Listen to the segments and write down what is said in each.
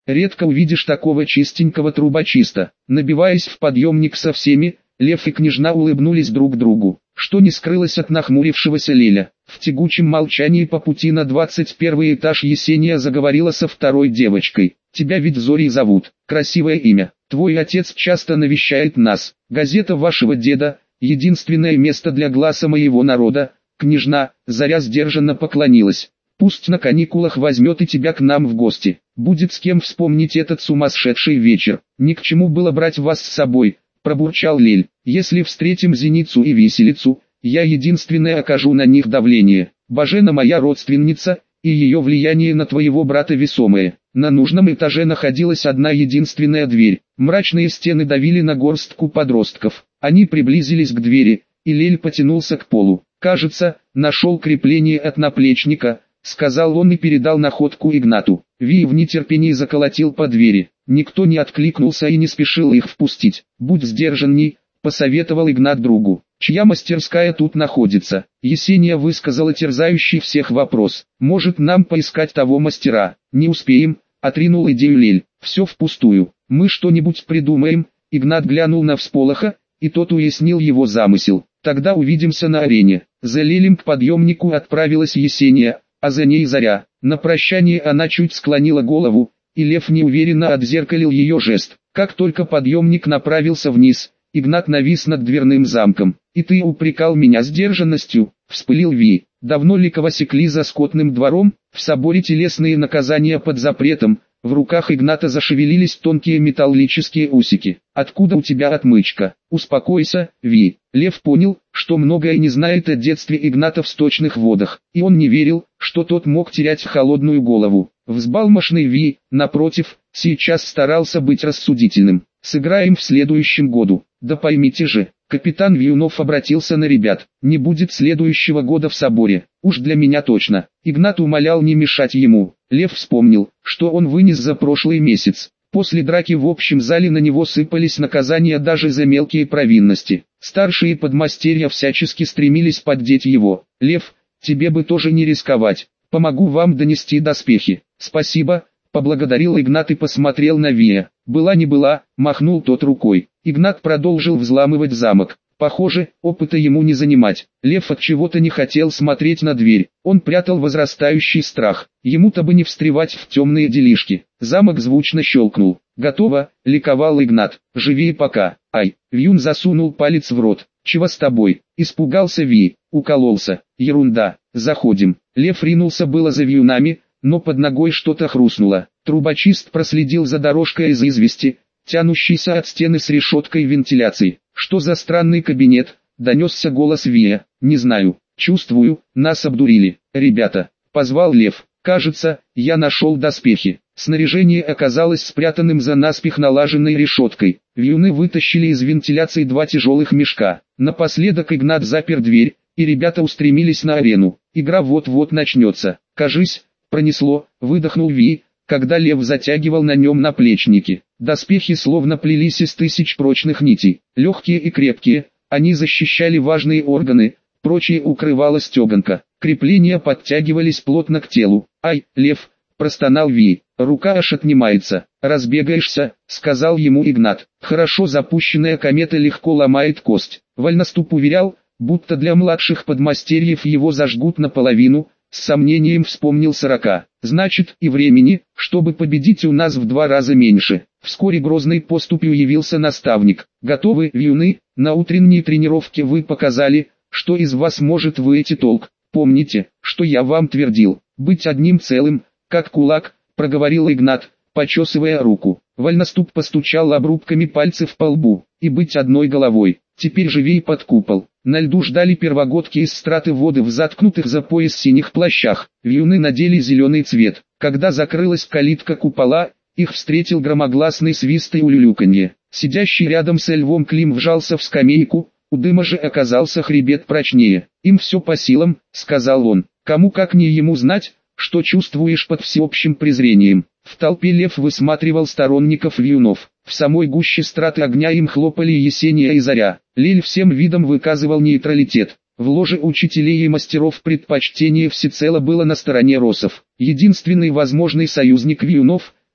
Редко увидишь такого чистенького трубочиста. Набиваясь в подъемник со всеми, Лев и княжна улыбнулись друг другу, что не скрылось от нахмурившегося Леля. В тягучем молчании по пути на 21 этаж Есения заговорила со второй девочкой. «Тебя ведь Зорей зовут, красивое имя. Твой отец часто навещает нас. Газета вашего деда — единственное место для гласа моего народа». Княжна, Заря сдержанно поклонилась. «Пусть на каникулах возьмет и тебя к нам в гости. Будет с кем вспомнить этот сумасшедший вечер. Ни к чему было брать вас с собой», — пробурчал Лель. «Если встретим Зеницу и Виселицу, я единственное окажу на них давление. Бажена моя родственница, и ее влияние на твоего брата весомое». На нужном этаже находилась одна единственная дверь. Мрачные стены давили на горстку подростков. Они приблизились к двери, и Лель потянулся к полу. «Кажется, нашел крепление от наплечника», — сказал он и передал находку Игнату. Ви в нетерпении заколотил по двери. Никто не откликнулся и не спешил их впустить. «Будь сдержанней», — посоветовал Игнат другу. «Чья мастерская тут находится?» Есения высказала терзающий всех вопрос. «Может, нам поискать того мастера?» «Не успеем», — отринул идею Лель. «Все впустую. Мы что-нибудь придумаем». Игнат глянул на Всполоха, и тот уяснил его замысел. «Тогда увидимся на арене». За Лелем к подъемнику отправилась Есения, а за ней Заря. На прощание она чуть склонила голову, и Лев неуверенно отзеркалил ее жест. Как только подъемник направился вниз, Игнат навис над дверным замком. «И ты упрекал меня сдержанностью», — вспылил Ви. «Давно ли кого секли за скотным двором? В соборе телесные наказания под запретом». В руках Игната зашевелились тонкие металлические усики. «Откуда у тебя отмычка?» «Успокойся, Ви». Лев понял, что многое не знает о детстве Игната в сточных водах, и он не верил, что тот мог терять холодную голову. Взбалмошный Ви, напротив, сейчас старался быть рассудительным. «Сыграем в следующем году». «Да поймите же». Капитан Вьюнов обратился на ребят. «Не будет следующего года в соборе. Уж для меня точно». Игнат умолял не мешать ему. Лев вспомнил, что он вынес за прошлый месяц. После драки в общем зале на него сыпались наказания даже за мелкие провинности. Старшие подмастерья всячески стремились поддеть его. «Лев, тебе бы тоже не рисковать. Помогу вам донести доспехи». «Спасибо», — поблагодарил Игнат и посмотрел на Вия. «Была не была», — махнул тот рукой. Игнат продолжил взламывать замок. Похоже, опыта ему не занимать. Лев от чего-то не хотел смотреть на дверь. Он прятал возрастающий страх. Ему-то бы не встревать в темные делишки. Замок звучно щелкнул. «Готово», — ликовал Игнат. «Живи пока». «Ай!» — Вьюн засунул палец в рот. «Чего с тобой?» — испугался Ви. «Укололся». «Ерунда. Заходим». Лев ринулся было за Вьюнами, но под ногой что-то хрустнуло. Трубочист проследил за дорожкой из извести, тянущейся от стены с решеткой вентиляции. «Что за странный кабинет?» — донесся голос Вия. «Не знаю. Чувствую, нас обдурили. Ребята», — позвал Лев. «Кажется, я нашел доспехи». Снаряжение оказалось спрятанным за наспех налаженной решеткой. Вьюны вытащили из вентиляции 2 тяжелых мешка. Напоследок Игнат запер дверь, и ребята устремились на арену. Игра вот-вот начнется. «Кажись, пронесло», — выдохнул Ви, когда Лев затягивал на нем наплечники. Доспехи словно плелись из тысяч прочных нитей. Легкие и крепкие, они защищали важные органы, прочие укрывала стеганка. Крепления подтягивались плотно к телу. «Ай, Лев!» — простонал Ви. «Рука аж отнимается». «Разбегаешься», — сказал ему Игнат. «Хорошо запущенная комета легко ломает кость». Вольноступ уверял, будто для младших подмастерьев его зажгут наполовину. С сомнением вспомнил 40. «Значит, и времени, чтобы победить, у нас в 2 раза меньше». Вскоре грозной поступью явился наставник. «Готовы, Вьюны? На утренней тренировке вы показали, что из вас может выйти толк. Помните, что я вам твердил, быть одним целым, как кулак», — проговорил Игнат, почесывая руку. Вольноступ постучал обрубками пальцев по лбу. «И быть одной головой. Теперь живей под купол». На льду ждали первогодки из страты воды в заткнутых за пояс синих плащах. Вьюны надели зеленый цвет. Когда закрылась калитка купола, их встретил громогласный свист и улюлюканье. Сидящий рядом с Львом Клим вжался в скамейку, у дыма же оказался хребет прочнее. «Им все по силам», — сказал он. «Кому как не ему знать, что чувствуешь под всеобщим презрением». В толпе Лев высматривал сторонников Вьюнов. В самой гуще страты огня им хлопали Есения и Заря. Лель всем видом выказывал нейтралитет. В ложе учителей и мастеров предпочтение всецело было на стороне росов. Единственный возможный союзник Вьюнов,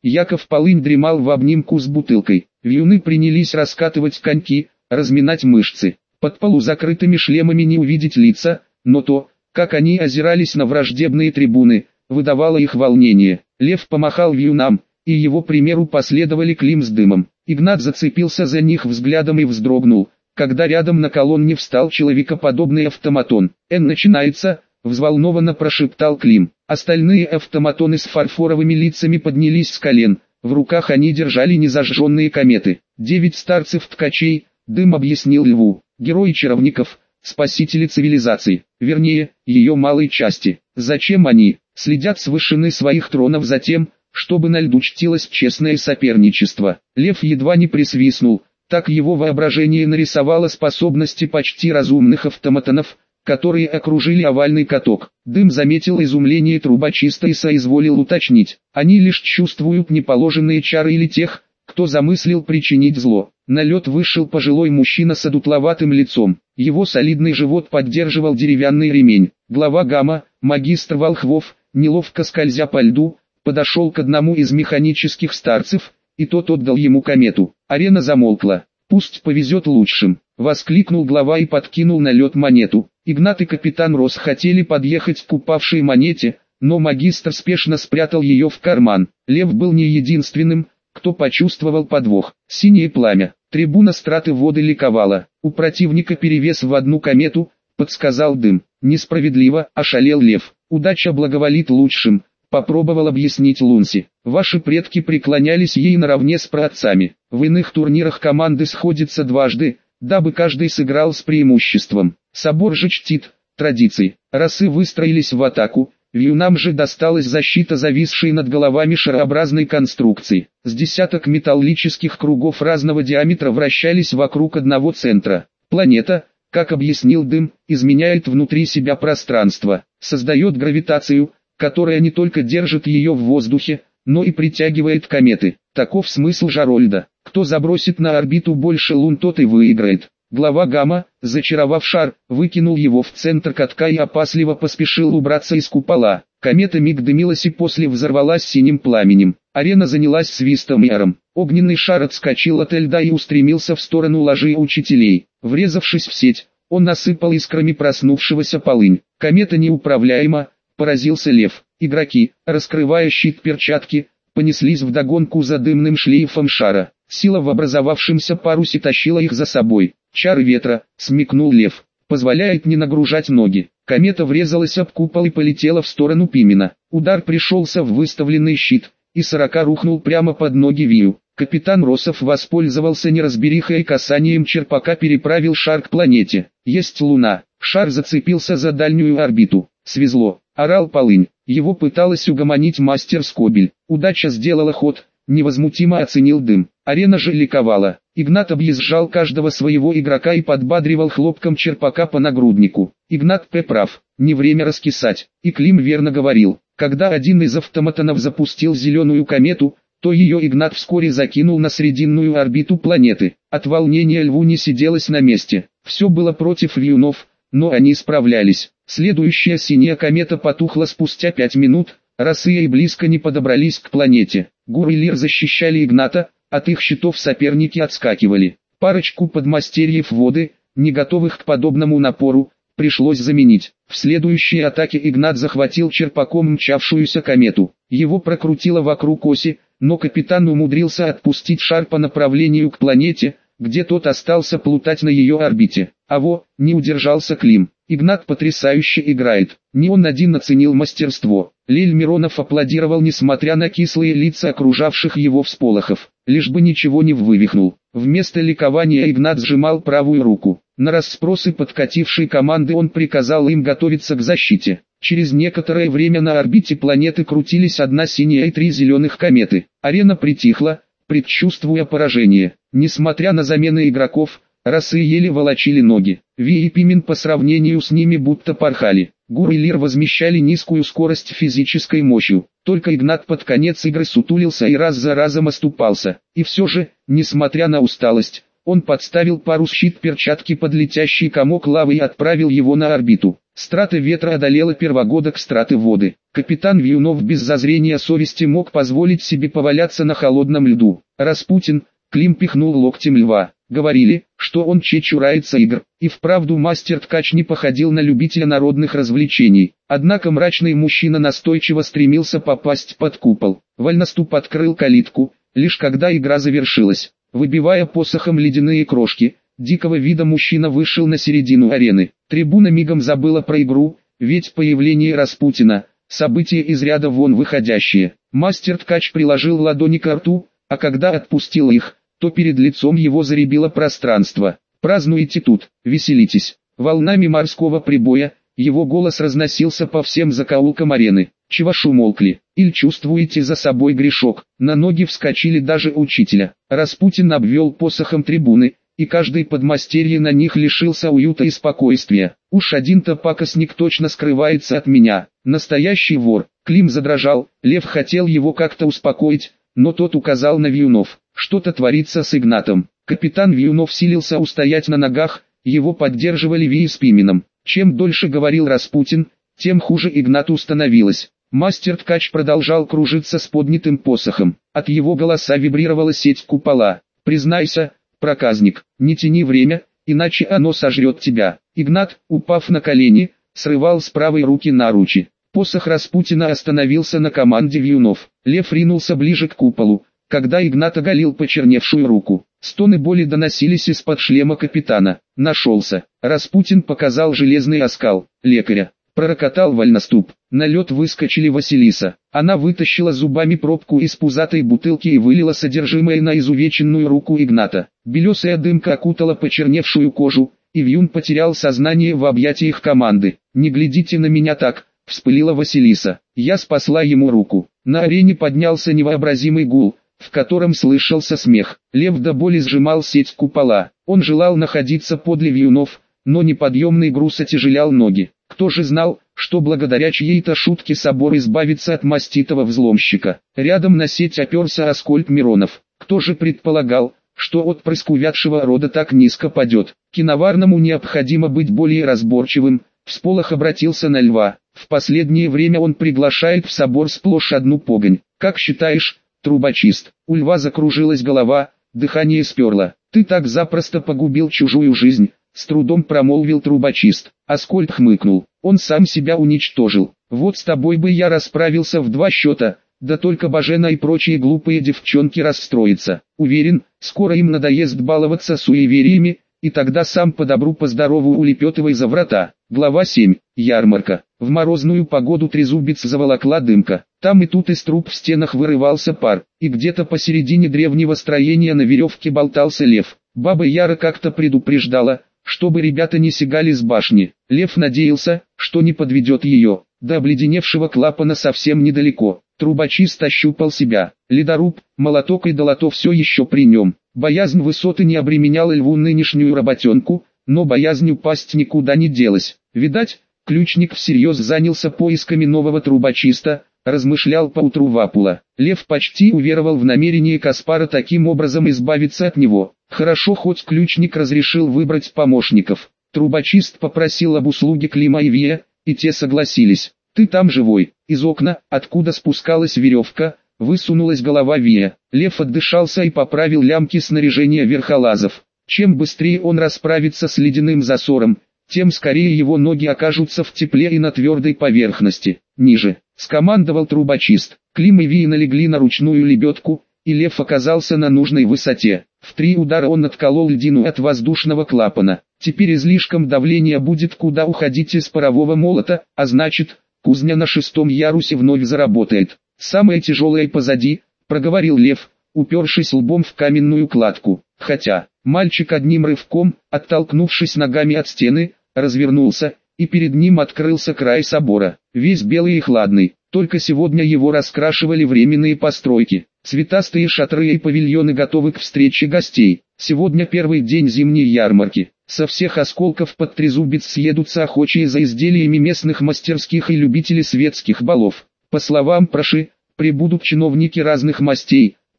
Яков Полынь дремал в обнимку с бутылкой. Вьюны принялись раскатывать коньки, разминать мышцы. Под полузакрытыми шлемами не увидеть лица, но то, как они озирались на враждебные трибуны, выдавало их волнение. Лев помахал вьюнам, и его примеру последовали Клим с Дымом. Игнат зацепился за них взглядом и вздрогнул, когда рядом на колонне встал человекоподобный автоматон. Начинается», — взволнованно прошептал Клим. Остальные автоматоны с фарфоровыми лицами поднялись с колен, в руках они держали незажженные кометы. 9 старцев-ткачей, Дым объяснил Льву, герои чаровников, спасители цивилизации, вернее, ее малой части. Зачем они? Следят с вышины своих тронов за тем, чтобы на льду чтилось честное соперничество. Лев едва не присвистнул, так его воображение нарисовало способности почти разумных автоматонов, которые окружили овальный каток. Дым заметил изумление трубочиста и соизволил уточнить. Они лишь чувствуют неположенные чары или тех, кто замыслил причинить зло. На лед вышел пожилой мужчина с одутловатым лицом. Его солидный живот поддерживал деревянный ремень. Глава гамма, магистр Волхвов, неловко скользя по льду, подошел к одному из механических старцев, и тот отдал ему комету. Арена замолкла. «Пусть повезет лучшим», — воскликнул глава и подкинул на лед монету. Игнат и капитан Рос хотели подъехать к упавшей монете, но магистр спешно спрятал ее в карман. Лев был не единственным, кто почувствовал подвох. Синее пламя. Трибуна страты воды ликовала. У противника перевес в одну комету, подсказал Дым. Несправедливо, ошалел Лев. Удача благоволит лучшим, попробовал объяснить Лунси. Ваши предки преклонялись ей наравне с праотцами. В иных турнирах команды сходятся дважды, дабы каждый сыграл с преимуществом. Собор же чтит традиции. Росы выстроились в атаку, вьюнам же досталась защита зависшей над головами шарообразной конструкции. С десяток металлических кругов разного диаметра вращались вокруг одного центра. Планета, как объяснил Дым, изменяет внутри себя пространство, создает гравитацию, которая не только держит ее в воздухе, но и притягивает кометы. Таков смысл Жарольда. Кто забросит на орбиту больше лун, тот и выиграет. Глава гамма, зачаровав шар, выкинул его в центр катка и опасливо поспешил убраться из купола. Комета миг дымилась и после взорвалась синим пламенем. Арена занялась свистом и ором. Огненный шар отскочил от льда и устремился в сторону ложи учителей. Врезавшись в сеть, он насыпал искрами проснувшегося Полынь. Комета неуправляема, поразился Лев. Игроки, раскрывая щит перчатки, понеслись вдогонку за дымным шлейфом шара. Сила в образовавшемся парусе тащила их за собой. Чары ветра, смекнул Лев, позволяет не нагружать ноги. Комета врезалась об купол и полетела в сторону Пимена. Удар пришелся в выставленный щит, и сорока рухнул прямо под ноги Вию. Капитан Росов воспользовался неразберихой и касанием черпака переправил шар к планете. Есть луна. Шар зацепился за дальнюю орбиту. Свезло, орал Полынь. Его пыталась угомонить мастер Скобель. Удача сделала ход, невозмутимо оценил Дым. Арена же ликовала. Игнат объезжал каждого своего игрока и подбадривал хлопком черпака по нагруднику. Игнат П. прав, не время раскисать. И Клим верно говорил. Когда один из автоматонов запустил зеленую комету, то ее Игнат вскоре закинул на срединную орбиту планеты. От волнения Льву не сиделось на месте. Все было против вьюнов, но они справлялись. Следующая синяя комета потухла спустя 5 минут, Росы и близко не подобрались к планете. Гур и Лир защищали Игната, от их щитов соперники отскакивали. Парочку подмастерьев воды, не готовых к подобному напору, пришлось заменить. В следующей атаке Игнат захватил черпаком мчавшуюся комету. Его прокрутило вокруг оси, но капитан умудрился отпустить шар по направлению к планете, где тот остался плутать на ее орбите. Не удержался Клим. Игнат потрясающе играет. Не он один оценил мастерство. Лель Миронов аплодировал, несмотря на кислые лица окружавших его всполохов. Лишь бы ничего не вывихнул. Вместо ликования Игнат сжимал правую руку. На расспросы подкатившей команды он приказал им готовиться к защите. Через некоторое время на орбите планеты крутились одна синяя и 3 зеленых кометы. Арена притихла, предчувствуя поражение. Несмотря на замены игроков, Росы еле волочили ноги. Ви и Пимен по сравнению с ними будто порхали. Гур и Лир возмещали низкую скорость физической мощью. Только Игнат под конец игры сутулился и раз за разом оступался. И все же, несмотря на усталость, Он подставил парус-щит перчатки под летящий комок лавы и отправил его на орбиту. Страта ветра одолела первогодок страты воды. Капитан Вьюнов без зазрения совести мог позволить себе поваляться на холодном льду. Распутин, Клим пихнул локтем льва. Говорили, что он чурается игр. И вправду мастер-ткач не походил на любителя народных развлечений. Однако мрачный мужчина настойчиво стремился попасть под купол. Вольноступ открыл калитку, лишь когда игра завершилась. Выбивая посохом ледяные крошки, дикого вида мужчина вышел на середину арены. Трибуна мигом забыла про игру, ведь появление Распутина – событие из ряда вон выходящее. Мастер-ткач приложил ладони к рту, а когда отпустил их, то перед лицом его заребило пространство. «Празднуйте тут, веселитесь». Волнами морского прибоя, его голос разносился по всем закоулкам арены. «Чего ж умолкли? Иль чувствуете за собой грешок?» На ноги вскочили даже учителя. Распутин обвел посохом трибуны, и каждый подмастерье на них лишился уюта и спокойствия. «Уж один-то пакостник точно скрывается от меня. Настоящий вор». Клим задрожал, Лев хотел его как-то успокоить, но тот указал на Вьюнов. Что-то творится с Игнатом. Капитан Вьюнов силился устоять на ногах, его поддерживали Ви с Пименом. Чем дольше говорил Распутин, тем хуже Игнату становилось. Мастер-ткач продолжал кружиться с поднятым посохом. От его голоса вибрировала сеть купола. «Признайся, проказник, не тяни время, иначе оно сожрет тебя». Игнат, упав на колени, срывал с правой руки наручи. Посох Распутина остановился на команде Вьюнов. Лев ринулся ближе к куполу, когда Игнат оголил почерневшую руку. Стоны боли доносились из-под шлема капитана. Нашелся. Распутин показал железный оскал. «Лекаря». Пророкотал вольноступ. На лед выскочили Василиса. Она вытащила зубами пробку из пузатой бутылки и вылила содержимое на изувеченную руку Игната. Белесая дымка окутала почерневшую кожу, и Вьюн потерял сознание в объятиях команды. «Не глядите на меня так», — вспылила Василиса. «Я спасла ему руку». На арене поднялся невообразимый гул, в котором слышался смех. Лев до боли сжимал сеть купола. Он желал находиться подле Вьюнов, но неподъемный груз отяжелял ноги. Кто же знал, что благодаря чьей-то шутке собор избавится от маститого взломщика? Рядом на сеть оперся Аскольд Миронов. Кто же предполагал, что отпрыск увядшего рода так низко падет? Киноварному необходимо быть более разборчивым. Всполох обратился на Льва. В последнее время он приглашает в собор сплошь одну погонь. Как считаешь, трубочист? У Льва закружилась голова, дыхание сперло. «Ты так запросто погубил чужую жизнь», — с трудом промолвил трубочист. Аскольд хмыкнул. «Он сам себя уничтожил. Вот с тобой бы я расправился в 2 счета, да только Бажена и прочие глупые девчонки расстроятся. Уверен, скоро им надоест баловаться суевериями, и тогда сам по добру по здорову улепетывай за врата». Глава 7. Ярмарка. В морозную погоду Трезубец заволокла дымка. Там и тут из труб в стенах вырывался пар, и где-то посередине древнего строения на веревке болтался лев. Баба Яра как-то предупреждала, чтобы ребята не сигали с башни. Лев надеялся, что не подведет ее. До обледеневшего клапана совсем недалеко. Трубочист ощупал себя. Ледоруб, молоток и долото все еще при нем. Боязнь высоты не обременяла Льву нынешнюю работенку, но боязнь упасть никуда не делась. Видать, ключник всерьез занялся поисками нового трубочиста, размышлял поутру Вапула. Лев почти уверовал в намерение Каспара таким образом избавиться от него. Хорошо, хоть ключник разрешил выбрать помощников. Трубочист попросил об услуге Клима и Вия, и те согласились. «Ты там живой». Из окна, откуда спускалась веревка, высунулась голова Вия. Лев отдышался и поправил лямки снаряжения верхолазов. Чем быстрее он расправится с ледяным засором, тем скорее его ноги окажутся в тепле и на твердой поверхности. «Ниже», — скомандовал трубочист. Клим и Вий налегли на ручную лебедку, и лев оказался на нужной высоте. В 3 удара он отколол льдину от воздушного клапана. Теперь излишком давления будет куда уходить из парового молота, а значит, кузня на 6-м ярусе вновь заработает. «Самое тяжелое позади», — проговорил лев, упершись лбом в каменную кладку. Хотя, мальчик одним рывком, оттолкнувшись ногами от стены, развернулся, и перед ним открылся край собора, весь белый и хладный. Только сегодня его раскрашивали временные постройки. Цветастые шатры и павильоны готовы к встрече гостей. Сегодня первый день зимней ярмарки. Со всех осколков под Трезубец съедутся охочие за изделиями местных мастерских и любители светских балов. По словам Проши, прибудут чиновники разных мастей,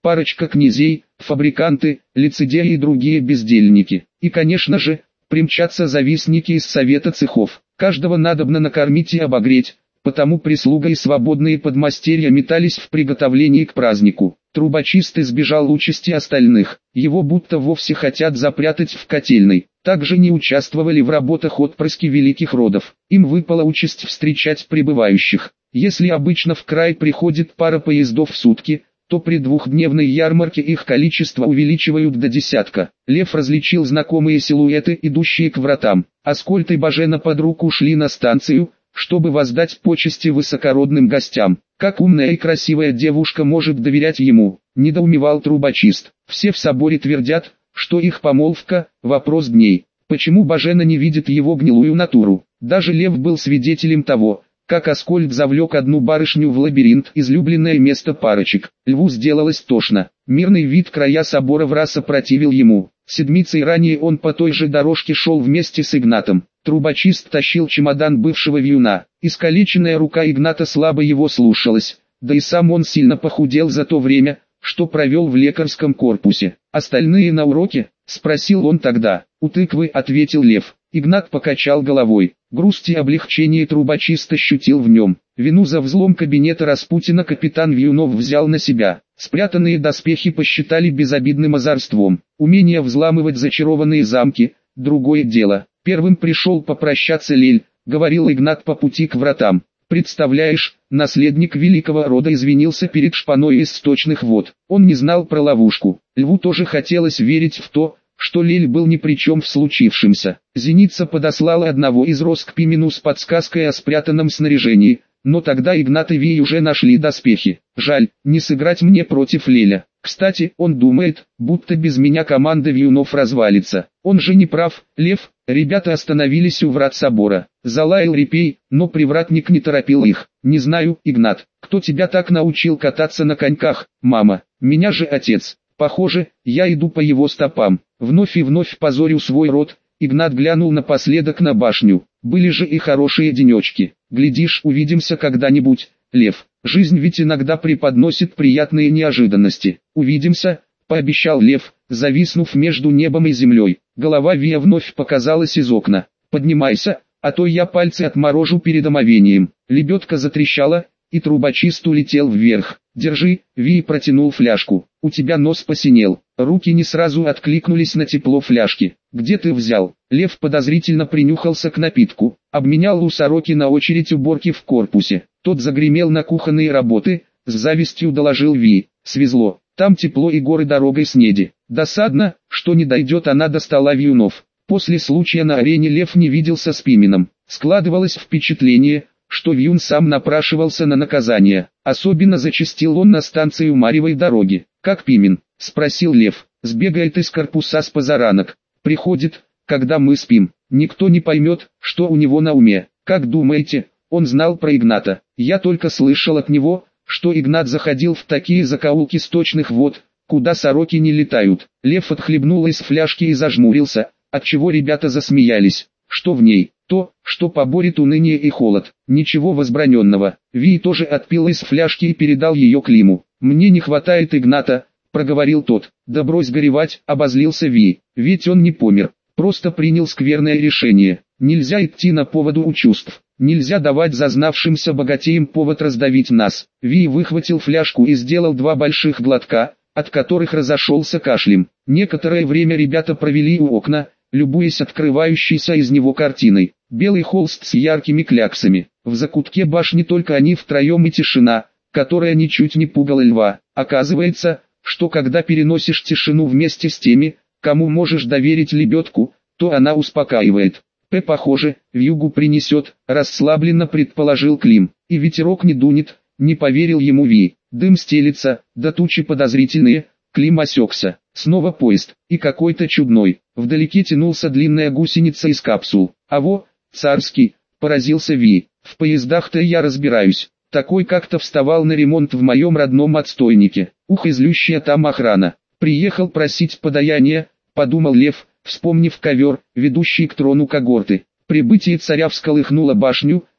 парочка князей, фабриканты, лицедеи и другие бездельники. И конечно же, примчатся завистники из совета цехов. Каждого надобно накормить и обогреть, потому прислуга и свободные подмастерья метались в приготовлении к празднику. Трубочист избежал участи остальных, его будто вовсе хотят запрятать в котельной. Также не участвовали в работах отпрыски великих родов. Им выпала участь встречать прибывающих. Если обычно в край приходит пара поездов в сутки, то при двухдневной ярмарке их количество увеличивают до десятка. Лев различил знакомые силуэты, идущие к вратам. Аскольд и Бажена под руку шли на станцию, чтобы воздать почести высокородным гостям. Как умная и красивая девушка может доверять ему, недоумевал трубочист. Все в соборе твердят, что их помолвка – вопрос дней. Почему Бажена не видит его гнилую натуру? Даже Лев был свидетелем того, как Аскольд завлек одну барышню в лабиринт, излюбленное место парочек. Льву сделалось тошно. Мирный вид края собора враз опротивил ему. Седмицей ранее он по той же дорожке шел вместе с Игнатом. Трубочист тащил чемодан бывшего вьюна. Искалеченная рука Игната слабо его слушалась, да и сам он сильно похудел за то время, что провел в лекарском корпусе. «Остальные на уроке?» – спросил он тогда. «У тыквы», – ответил Лев. Игнат покачал головой. Грусть и облегчение трубочист ощутил в нем. Вину за взлом кабинета Распутина капитан Вьюнов взял на себя. Спрятанные доспехи посчитали безобидным озорством. Умение взламывать зачарованные замки – другое дело. Первым пришел попрощаться Лель, говорил Игнат по пути к вратам. Представляешь, наследник великого рода извинился перед шпаной из сточных вод. Он не знал про ловушку. Льву тоже хотелось верить в то, что Лель был ни при чем в случившемся. Зеница подослала одного из Рос к Пимену с подсказкой о спрятанном снаряжении, но тогда Игнат и Вий уже нашли доспехи. Жаль, не сыграть мне против Леля. Кстати, он думает, будто без меня команда Вьюнов развалится. Он же не прав, Лев. Ребята остановились у врат собора. Залаял репей, но привратник не торопил их. «Не знаю, Игнат, кто тебя так научил кататься на коньках, мама? Меня же отец. Похоже, я иду по его стопам. Вновь и вновь позорю свой род». Игнат глянул напоследок на башню. Были же и хорошие денечки. Глядишь, увидимся когда-нибудь, Лев. Жизнь ведь иногда преподносит приятные неожиданности. Увидимся, пообещал Лев, зависнув между небом и землей. Голова Вия вновь показалась из окна. Поднимайся, а то я пальцы отморожу перед омовением. Лебедка затрещала, и трубочист улетел вверх. «Держи», Ви протянул фляжку. «У тебя нос посинел». Руки не сразу откликнулись на тепло фляжки. «Где ты взял?» Лев подозрительно принюхался к напитку. Обменял у Сороки на очередь уборки в корпусе. Тот загремел на кухонные работы, с завистью доложил Ви. «Свезло. Там тепло и горы дорогой снеди». Досадно, что не дойдет она до стола Вьюнов. После случая на арене Лев не виделся с Пименом. Складывалось впечатление, что Вьюн сам напрашивался на наказание. Особенно зачастил он на станцию Марьевой дороги. «Как Пимен?» – спросил Лев. «Сбегает из корпуса с позаранок. Приходит, когда мы спим. Никто не поймет, что у него на уме. Как думаете, он знал про Игната?» «Я только слышал от него, что Игнат заходил в такие закоулки сточных вод, куда сороки не летают». Лев отхлебнул из фляжки и зажмурился, отчего ребята засмеялись. «Что в ней?» «То, что поборет уныние и холод. Ничего возбраненного». Ви тоже отпил из фляжки и передал ее Климу. «Мне не хватает Игната», — проговорил тот. «Да брось горевать», — обозлился Ви. «Ведь он не помер, просто принял скверное решение. Нельзя идти на поводу у чувств. Нельзя давать зазнавшимся богатеям повод раздавить нас». Ви выхватил фляжку и сделал 2 больших глотка, от которых разошелся кашлем. Некоторое время ребята провели у окна, любуясь открывающейся из него картиной. Белый холст с яркими кляксами. В закутке башни только они втроем и тишина, которая ничуть не пугала Льва. Оказывается, что когда переносишь тишину вместе с теми, кому можешь доверить лебедку, то она успокаивает. Похоже, вьюгу принесет, расслабленно предположил Клим. И ветерок не дунет, не поверил ему Ви. Дым стелится, да тучи подозрительные. Клим осекся. Снова поезд, и какой-то чудной. Вдалеке тянулся длинная гусеница из капсул. «А во, царский», — поразился Ви. «В поездах-то я разбираюсь. Такой как-то вставал на ремонт в моем родном отстойнике. Ух, излющая там охрана. Приехал просить подаяния», — подумал Лев, вспомнив ковер, ведущий к трону когорты. Прибытие царя всколыхнуло башню,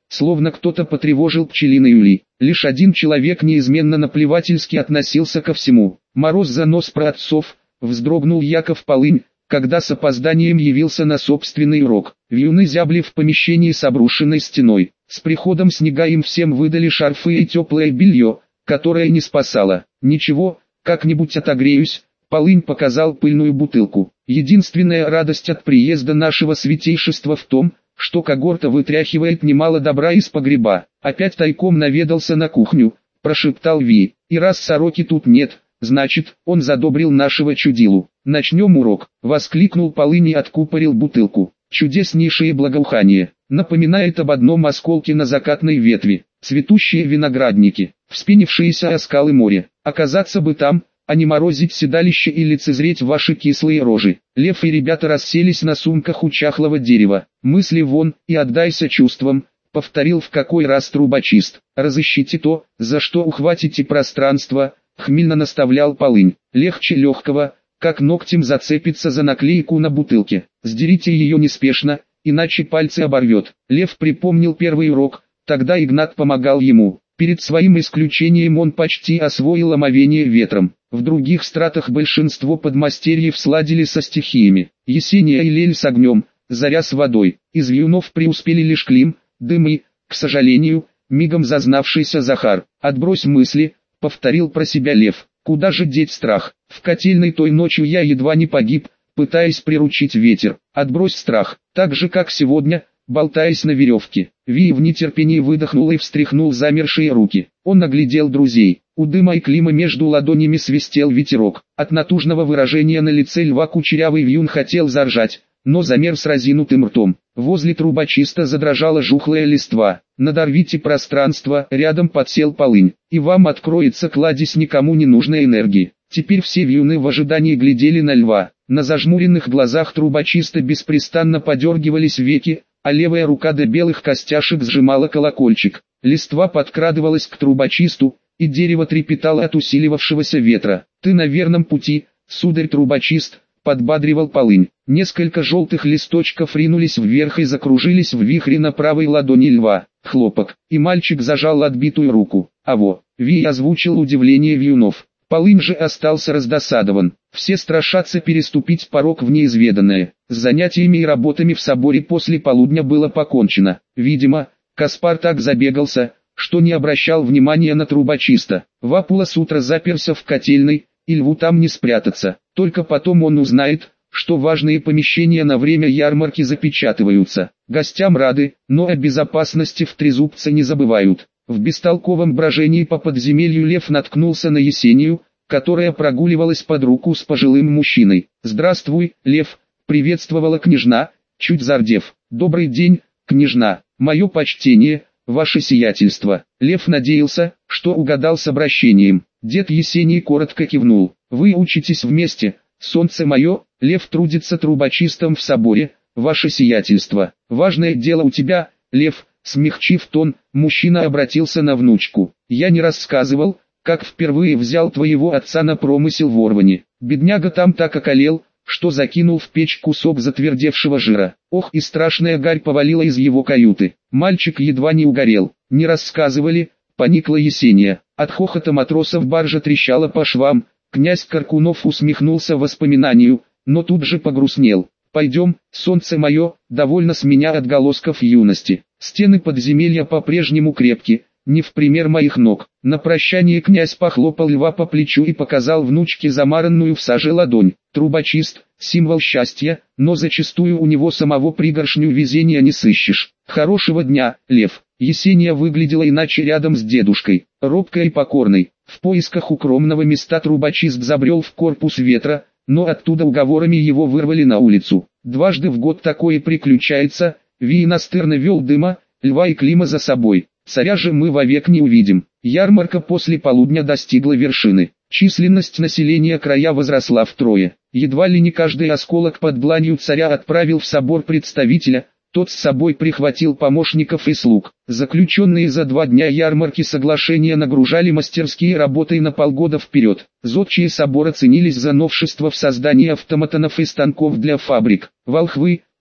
словно кто-то потревожил пчелиный улей. Лишь один человек неизменно наплевательски относился ко всему. Мороз за нос праотцов, вздрогнул Яков Полынь, когда с опозданием явился на собственный урок. Вьюны зябли в помещении с обрушенной стеной. С приходом снега им всем выдали шарфы и теплое белье, которое не спасало. «Ничего, как-нибудь отогреюсь», — Полынь показал пыльную бутылку. «Единственная радость от приезда нашего святейшества в том, что когорта вытряхивает немало добра из погреба». «Опять тайком наведался на кухню», — прошептал Ви. «И раз сороки тут нет, значит, он задобрил нашего чудилу. Начнем урок», — воскликнул Полынь и откупорил бутылку. «Чудеснейшее благоухание. Напоминает об одном осколке на закатной ветви. Цветущие виноградники, вспенившиеся о скалы моря. Оказаться бы там, а не морозить седалище и лицезреть ваши кислые рожи». Лев и ребята расселись на сумках у чахлого дерева. «Мысли вон и отдайся чувствам», — повторил в какой раз трубочист. «Разыщите то, за что ухватите пространство», — хмельно наставлял Полынь. «Легче легкого, как ногтем зацепиться за наклейку на бутылке. Сдерите ее неспешно, иначе пальцы оборвет». Лев припомнил первый урок, тогда Игнат помогал ему. Перед своим исключением он почти освоил омовение ветром. В других стратах большинство подмастерьев сладили со стихиями. Есения и Лель с огнем, Заря с водой. Из вьюнов преуспели лишь Клим, Дым и, к сожалению, мигом зазнавшийся Захар. «Отбрось мысли», — повторил про себя Лев. «Куда же деть страх? В котельной той ночью я едва не погиб, пытаясь приручить ветер. Отбрось страх, так же как сегодня, болтаясь на веревке». Ви в нетерпении выдохнул и встряхнул замершие руки. Он оглядел друзей. У Дыма и Клима между ладонями свистел ветерок. От натужного выражения на лице Льва кучерявый вьюн хотел заржать, но замер с разинутым ртом. Возле трубочиста задрожала жухлая листва. «Надорвите пространство», рядом подсел Полынь. «И вам откроется кладезь никому не нужной энергии». Теперь все вьюны в ожидании глядели на Льва. На зажмуренных глазах трубочиста беспрестанно подергивались веки, а левая рука до белых костяшек сжимала колокольчик. Листва подкрадывалась к трубочисту, и дерево трепетало от усиливавшегося ветра. «Ты на верном пути, сударь трубочист», — подбадривал Полынь. Несколько желтых листочков ринулись вверх и закружились в вихре на правой ладони Льва. Хлопок, и мальчик зажал отбитую руку. «Аво!» — Ви озвучил удивление вьюнов. Полынь же остался раздосадован. Все страшатся переступить порог в неизведанное. С занятиями и работами в соборе после полудня было покончено. Видимо, Каспар так забегался, что не обращал внимания на трубочиста. Вапула с утра заперся в котельной, и Льву там не спрятаться. Только потом он узнает, что важные помещения на время ярмарки запечатываются. Гостям рады, но о безопасности в Трезубце не забывают. В бестолковом брожении по подземелью Лев наткнулся на Есению, которая прогуливалась под руку с пожилым мужчиной. «Здравствуй, Лев», — приветствовала княжна, чуть зардев. «Добрый день, княжна, мое почтение, ваше сиятельство». Лев надеялся, что угадал с обращением. Дед Есений коротко кивнул. «Вы учитесь вместе, солнце мое». Лев трудится трубочистом в соборе, ваше сиятельство. «Важное дело у тебя, Лев». Смягчив тон, мужчина обратился на внучку. «Я не рассказывал, как впервые взял твоего отца на промысел в Орване. Бедняга там так околел, что закинул в печь кусок затвердевшего жира. Ох, и страшная гарь повалила из его каюты. Мальчик едва не угорел. Не рассказывали», — поникла Есения. От хохота матросов баржа трещала по швам. Князь Каркунов усмехнулся воспоминанию, но тут же погрустнел. «Пойдем, солнце мое, довольно с меня отголосков юности. Стены подземелья по-прежнему крепки, не в пример моих ног». На прощание князь похлопал Льва по плечу и показал внучке замаранную в саже ладонь. Трубочист, символ счастья, но зачастую у него самого пригоршню везения не сыщешь. «Хорошего дня, Лев». Есения выглядела иначе рядом с дедушкой, робкой и покорной. В поисках укромного места трубочист забрел в корпус ветра, но оттуда уговорами его вырвали на улицу. Дважды в год такое приключается. Ви настырно вел Дыма, Льва и Клима за собой. Царя же мы вовек не увидим. Ярмарка после полудня достигла вершины. Численность населения края возросла втрое. Едва ли не каждый осколок под дланью царя отправил в собор представителя, тот с собой прихватил помощников и слуг. Заключенные за 2 дня ярмарки соглашения нагружали мастерские работой на полгода вперед. Зодчие собора ценились за новшества в создании автоматонов и станков для фабрик. Волхвы,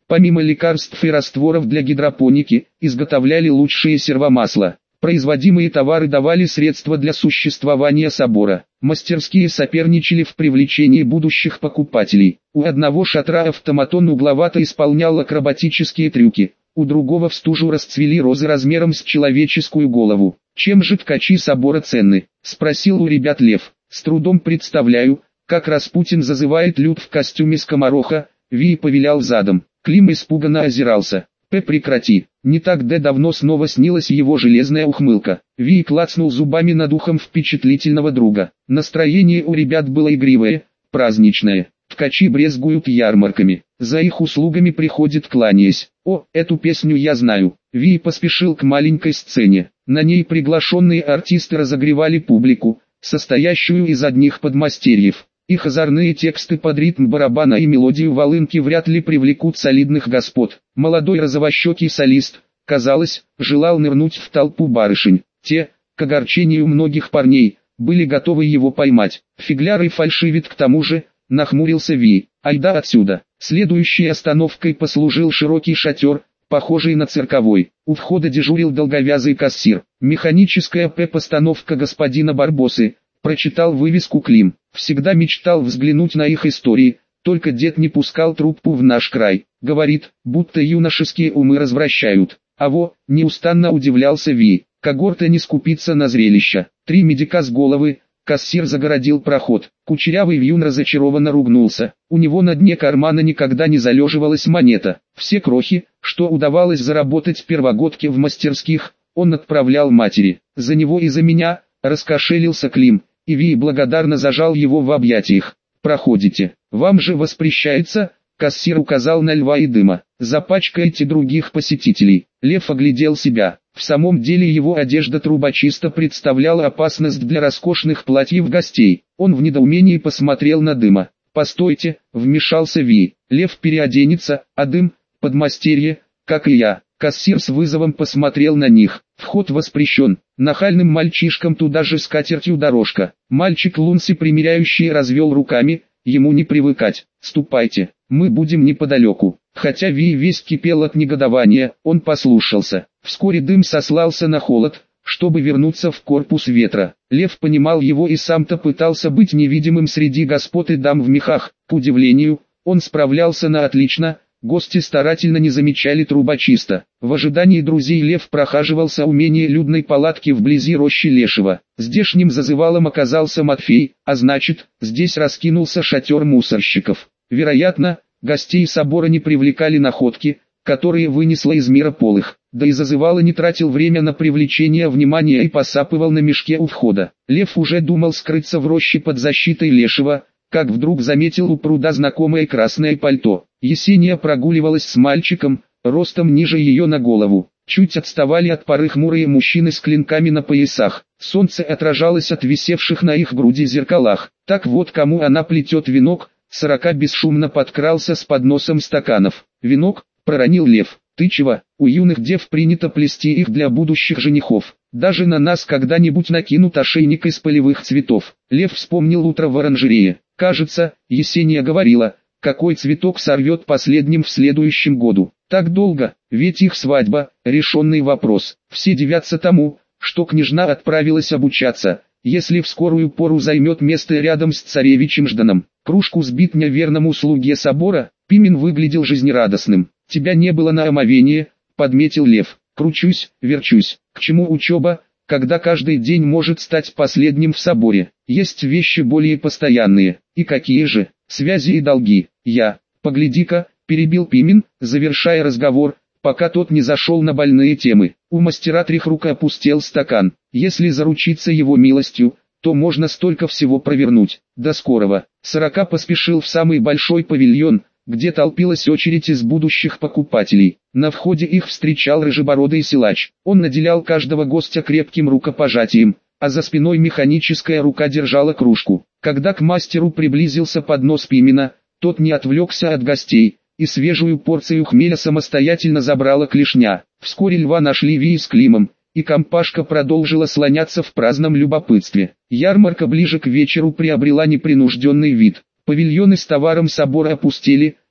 Помимо лекарств и растворов для гидропоники, изготовляли лучшие сервомасла. Производимые товары давали средства для существования собора. Мастерские соперничали в привлечении будущих покупателей. У одного шатра автоматон угловато исполнял акробатические трюки, у другого в стужу расцвели розы размером с человеческую голову. «Чем же ткачи собора ценны?» – спросил у ребят Лев. «С трудом представляю, как Распутин зазывает люд в костюме скомороха», – Ви повилял задом. Клим испуганно озирался. Прекрати». Не так давно снова снилась его железная ухмылка. Ви клацнул зубами над ухом впечатлительного друга. Настроение у ребят было игривое, праздничное. Ткачи брезгуют ярмарками. За их услугами приходит кланяясь. «О, эту песню я знаю». Ви поспешил к маленькой сцене. На ней приглашенные артисты разогревали публику, состоящую из одних подмастерьев. Их озорные тексты под ритм барабана и мелодию волынки вряд ли привлекут солидных господ. Молодой розовощекий солист, казалось, желал нырнуть в толпу барышень. Те, к огорчению многих парней, были готовы его поймать. Фигляр и фальшивит к тому же, нахмурился Ви. «Айда отсюда». Следующей остановкой послужил широкий шатер, похожий на цирковой. У входа дежурил долговязый кассир. «Механическая постановка господина Барбосы», прочитал вывеску Клим. Всегда мечтал взглянуть на их истории, только дед не пускал труппу в наш край. Говорит, будто юношеские умы развращают. Неустанно удивлялся Ви. Когорта не скупится на зрелища. 3 медика с головы, кассир загородил проход. Кучерявый вьюн разочарованно ругнулся. У него на дне кармана никогда не залеживалась монета. Все крохи, что удавалось заработать первогодке в мастерских, он отправлял матери. За него и за меня, раскошелился Клим. И Ви благодарно зажал его в объятиях. «Проходите, вам же воспрещается», — кассир указал на Льва и Дыма. «Запачкайте других посетителей». Лев оглядел себя. В самом деле его одежда трубочиста представляла опасность для роскошных платьев гостей. Он в недоумении посмотрел на Дыма. «Постойте», — вмешался Ви. «Лев переоденется, а Дым — подмастерье, как и я». Кассир с вызовом посмотрел на них. «Вход воспрещен. Нахальным мальчишкам туда же скатертью дорожка». Мальчик Лунси примиряющий развел руками, ему не привыкать. «Ступайте, мы будем неподалеку». Хотя Ви весь кипел от негодования, он послушался. Вскоре Дым сослался на холод, чтобы вернуться в корпус ветра. Лев понимал его и сам-то пытался быть невидимым среди господ и дам в мехах. К удивлению, он справлялся на отлично. Гости старательно не замечали трубочиста. В ожидании друзей Лев прохаживался у менее людной палатки вблизи рощи Лешего. Здешним зазывалом оказался Матфей, а значит, здесь раскинулся шатер мусорщиков. Вероятно, гостей собора не привлекали находки, которые вынесло из мира полых. Да и зазывало не тратил время на привлечение внимания и посапывал на мешке у входа. Лев уже думал скрыться в роще под защитой Лешего, как вдруг заметил у пруда знакомое красное пальто. Есения прогуливалась с мальчиком, ростом ниже ее на голову. Чуть отставали от пары хмурые мужчины с клинками на поясах. Солнце отражалось от висевших на их груди зеркалах. Так вот кому она плетет венок. Сорока бесшумно подкрался с подносом стаканов. «Венок?» — проронил Лев. «Ты чего? У юных дев принято плести их для будущих женихов. Даже на нас когда-нибудь накинут ошейник из полевых цветов». Лев вспомнил утро в оранжерее. Кажется, Есения говорила, какой цветок сорвет последним в следующем году. Так долго, ведь их свадьба – решенный вопрос. Все дивятся тому, что княжна отправилась обучаться, если в скорую пору займет место рядом с царевичем Жданом. Кружку сбитня верному слуге собора, Пимен выглядел жизнерадостным. «Тебя не было на омовение», – подметил Лев. «Кручусь, верчусь. К чему учеба, когда каждый день может стать последним в соборе? Есть вещи более постоянные. И какие же? Связи и долги. Погляди-ка», — перебил Пимен, завершая разговор, пока тот не зашел на больные темы. У мастера Трехрука опустел стакан. Если заручиться его милостью, то можно столько всего провернуть. До скорого. Сорока поспешил в самый большой павильон, где толпилась очередь из будущих покупателей. На входе их встречал рыжебородый силач. Он наделял каждого гостя крепким рукопожатием, а за спиной механическая рука держала кружку. Когда к мастеру приблизился поднос Пимена, тот не отвлекся от гостей, и свежую порцию хмеля самостоятельно забрала клешня. Вскоре Льва нашли Ви с Климом, и компашка продолжила слоняться в праздном любопытстве. Ярмарка ближе к вечеру приобрела непринужденный вид. Павильоны с товаром собора опустели,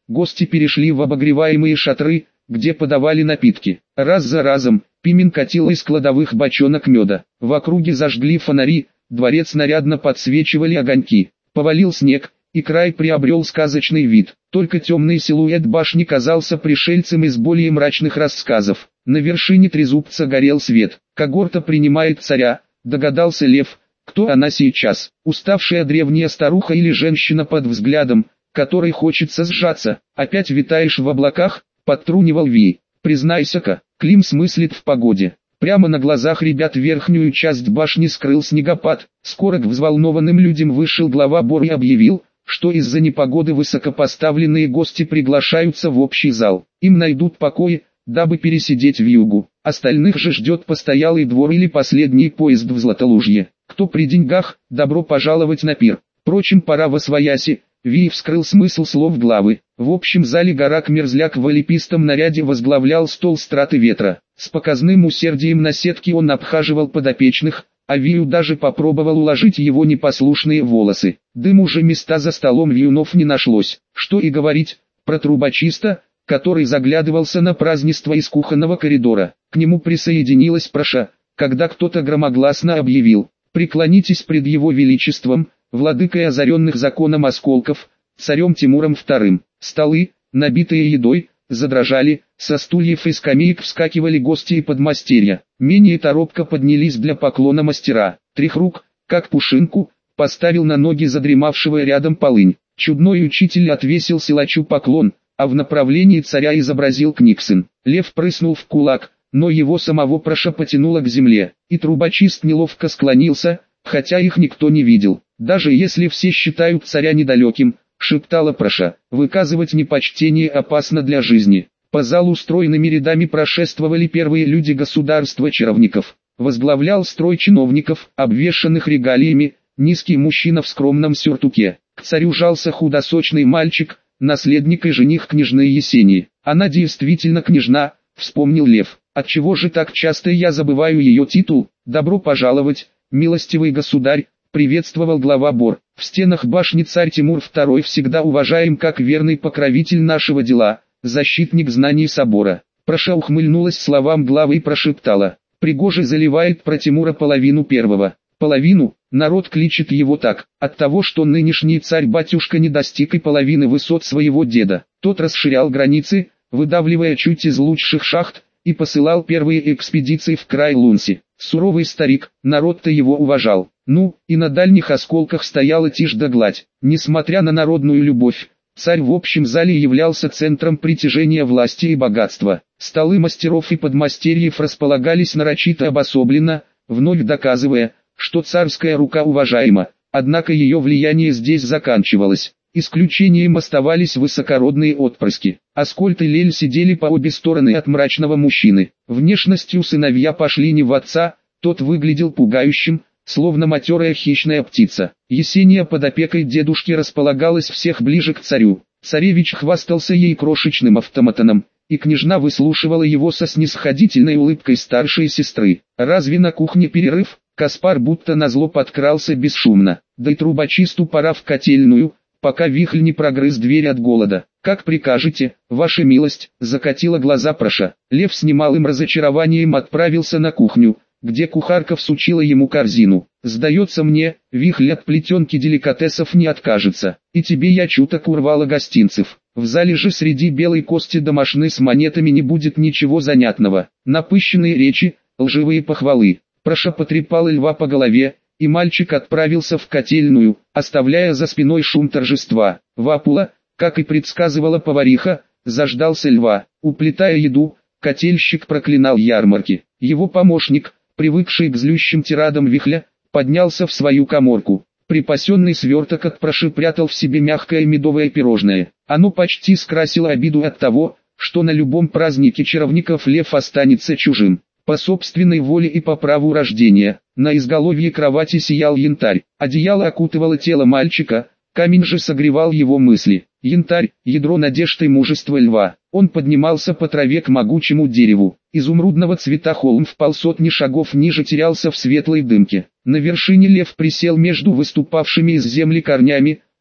Гости перешли в обогреваемые шатры, где подавали напитки. Раз за разом, Пимен катил из кладовых бочонок меда. В округе зажгли фонари, дворец нарядно подсвечивали огоньки. Повалил снег, и край приобрел сказочный вид. Только темный силуэт башни казался пришельцем из более мрачных рассказов. На вершине трезубца горел свет. Когорта принимает царя, догадался Лев. Кто она сейчас? Уставшая древняя старуха или женщина под взглядом, которой хочется сжаться? Опять витаешь в облаках? Подтрунивал Ви. Признайся-ка, Клим смыслит в погоде. Прямо на глазах ребят верхнюю часть башни скрыл снегопад. Скоро к взволнованным людям вышел глава Бор и объявил, что из-за непогоды высокопоставленные гости приглашаются в общий зал. Им найдут покои, дабы пересидеть вьюгу. Остальных же ждет постоялый двор или последний поезд в Златолужье. Кто при деньгах, добро пожаловать на пир. Впрочем, пора восвояси. Ви вскрыл смысл слов главы. В общем зале Горак-мерзляк в олепистом наряде возглавлял стол страты ветра. С показным усердием на сетке он обхаживал подопечных, а Вию даже попробовал уложить его непослушные волосы. Дыму же места за столом вьюнов не нашлось. Что и говорить про трубочиста, который заглядывался на празднество из кухонного коридора. К нему присоединилась Праша, когда кто-то громогласно объявил: «Преклонитесь пред его величеством, владыкой озаренных законом осколков, царем Тимуром II». Столы, набитые едой, задрожали, со стульев и скамеек вскакивали гости и подмастерья. Менее торопко поднялись для поклона мастера. Трехрук, как пушинку, поставил на ноги задремавшего рядом Полынь. Чудной учитель отвесил силачу поклон, а в направлении царя изобразил Книксон. Лев прыснул в кулак, но его самого Праша потянуло к земле, и трубочист неловко склонился, хотя их никто не видел. «Даже если все считают царя недалеким», — шептала Праша, — «выказывать непочтение опасно для жизни». По залу стройными рядами прошествовали первые люди государства-чаровников. Возглавлял строй чиновников, обвешанных регалиями, низкий мужчина в скромном сюртуке. К царю жался худосочный мальчик, наследник и жених княжны Есении. «Она действительно княжна», — вспомнил Лев. «Отчего же так часто я забываю ее титул? Добро пожаловать, милостивый государь», — приветствовал глава Бор. «В стенах башни царь Тимур II всегда уважаем как верный покровитель нашего дела, защитник знаний собора». Праша ухмыльнулась словам главы и прошептала: «Пригожий заливает про Тимура половину первого». Половину, народ кличет его так, от того, что нынешний царь-батюшка не достиг и половины высот своего деда. Тот расширял границы, выдавливая чуть из лучших шахт, и посылал первые экспедиции в край Лунси. Суровый старик, народ-то его уважал. Ну, и на дальних осколках стояла тишь да гладь. Несмотря на народную любовь, царь в общем зале являлся центром притяжения власти и богатства. Столы мастеров и подмастерьев располагались нарочито обособленно, вновь доказывая, что царская рука уважаема, однако ее влияние здесь заканчивалось. Исключением оставались высокородные отпрыски. Аскольд и Лель сидели по обе стороны от мрачного мужчины. Внешностью сыновья пошли не в отца, тот выглядел пугающим, словно матерая хищная птица. Есения под опекой дедушки располагалась всех ближе к царю. Царевич хвастался ей крошечным автоматоном, и княжна выслушивала его со снисходительной улыбкой старшей сестры. «Разве на кухне перерыв?» Каспар будто назло подкрался бесшумно. «Да и трубочисту пора в котельную, пока вихль не прогрыз дверь от голода». «Как прикажете, ваша милость», — закатила глаза Праша. Лев с немалым разочарованием отправился на кухню, где кухарка всучила ему корзину. «Сдается мне, вихль от плетенки деликатесов не откажется, и тебе я чуток урвала гостинцев». В зале же среди белой кости до мошны с монетами не будет ничего занятного. Напыщенные речи, лживые похвалы. Праша потрепала Льва по голове, и мальчик отправился в котельную, оставляя за спиной шум торжества. Вапула, как и предсказывала повариха, заждался Льва. Уплетая еду, котельщик проклинал ярмарки. Его помощник, привыкший к злющим тирадам вихля, поднялся в свою каморку. Припасенный сверток от Праши прятал в себе мягкое медовое пирожное. Оно почти скрасило обиду от того, что на любом празднике чаровников Лев останется чужим. По собственной воле и по праву рождения, на изголовье кровати сиял янтарь. Одеяло окутывало тело мальчика, камень же согревал его мысли. Янтарь – ядро надежды и мужества Льва. Он поднимался по траве к могучему дереву. Изумрудного цвета холм в полсотни шагов ниже терялся в светлой дымке. На вершине Лев присел между выступавшими из земли корнями,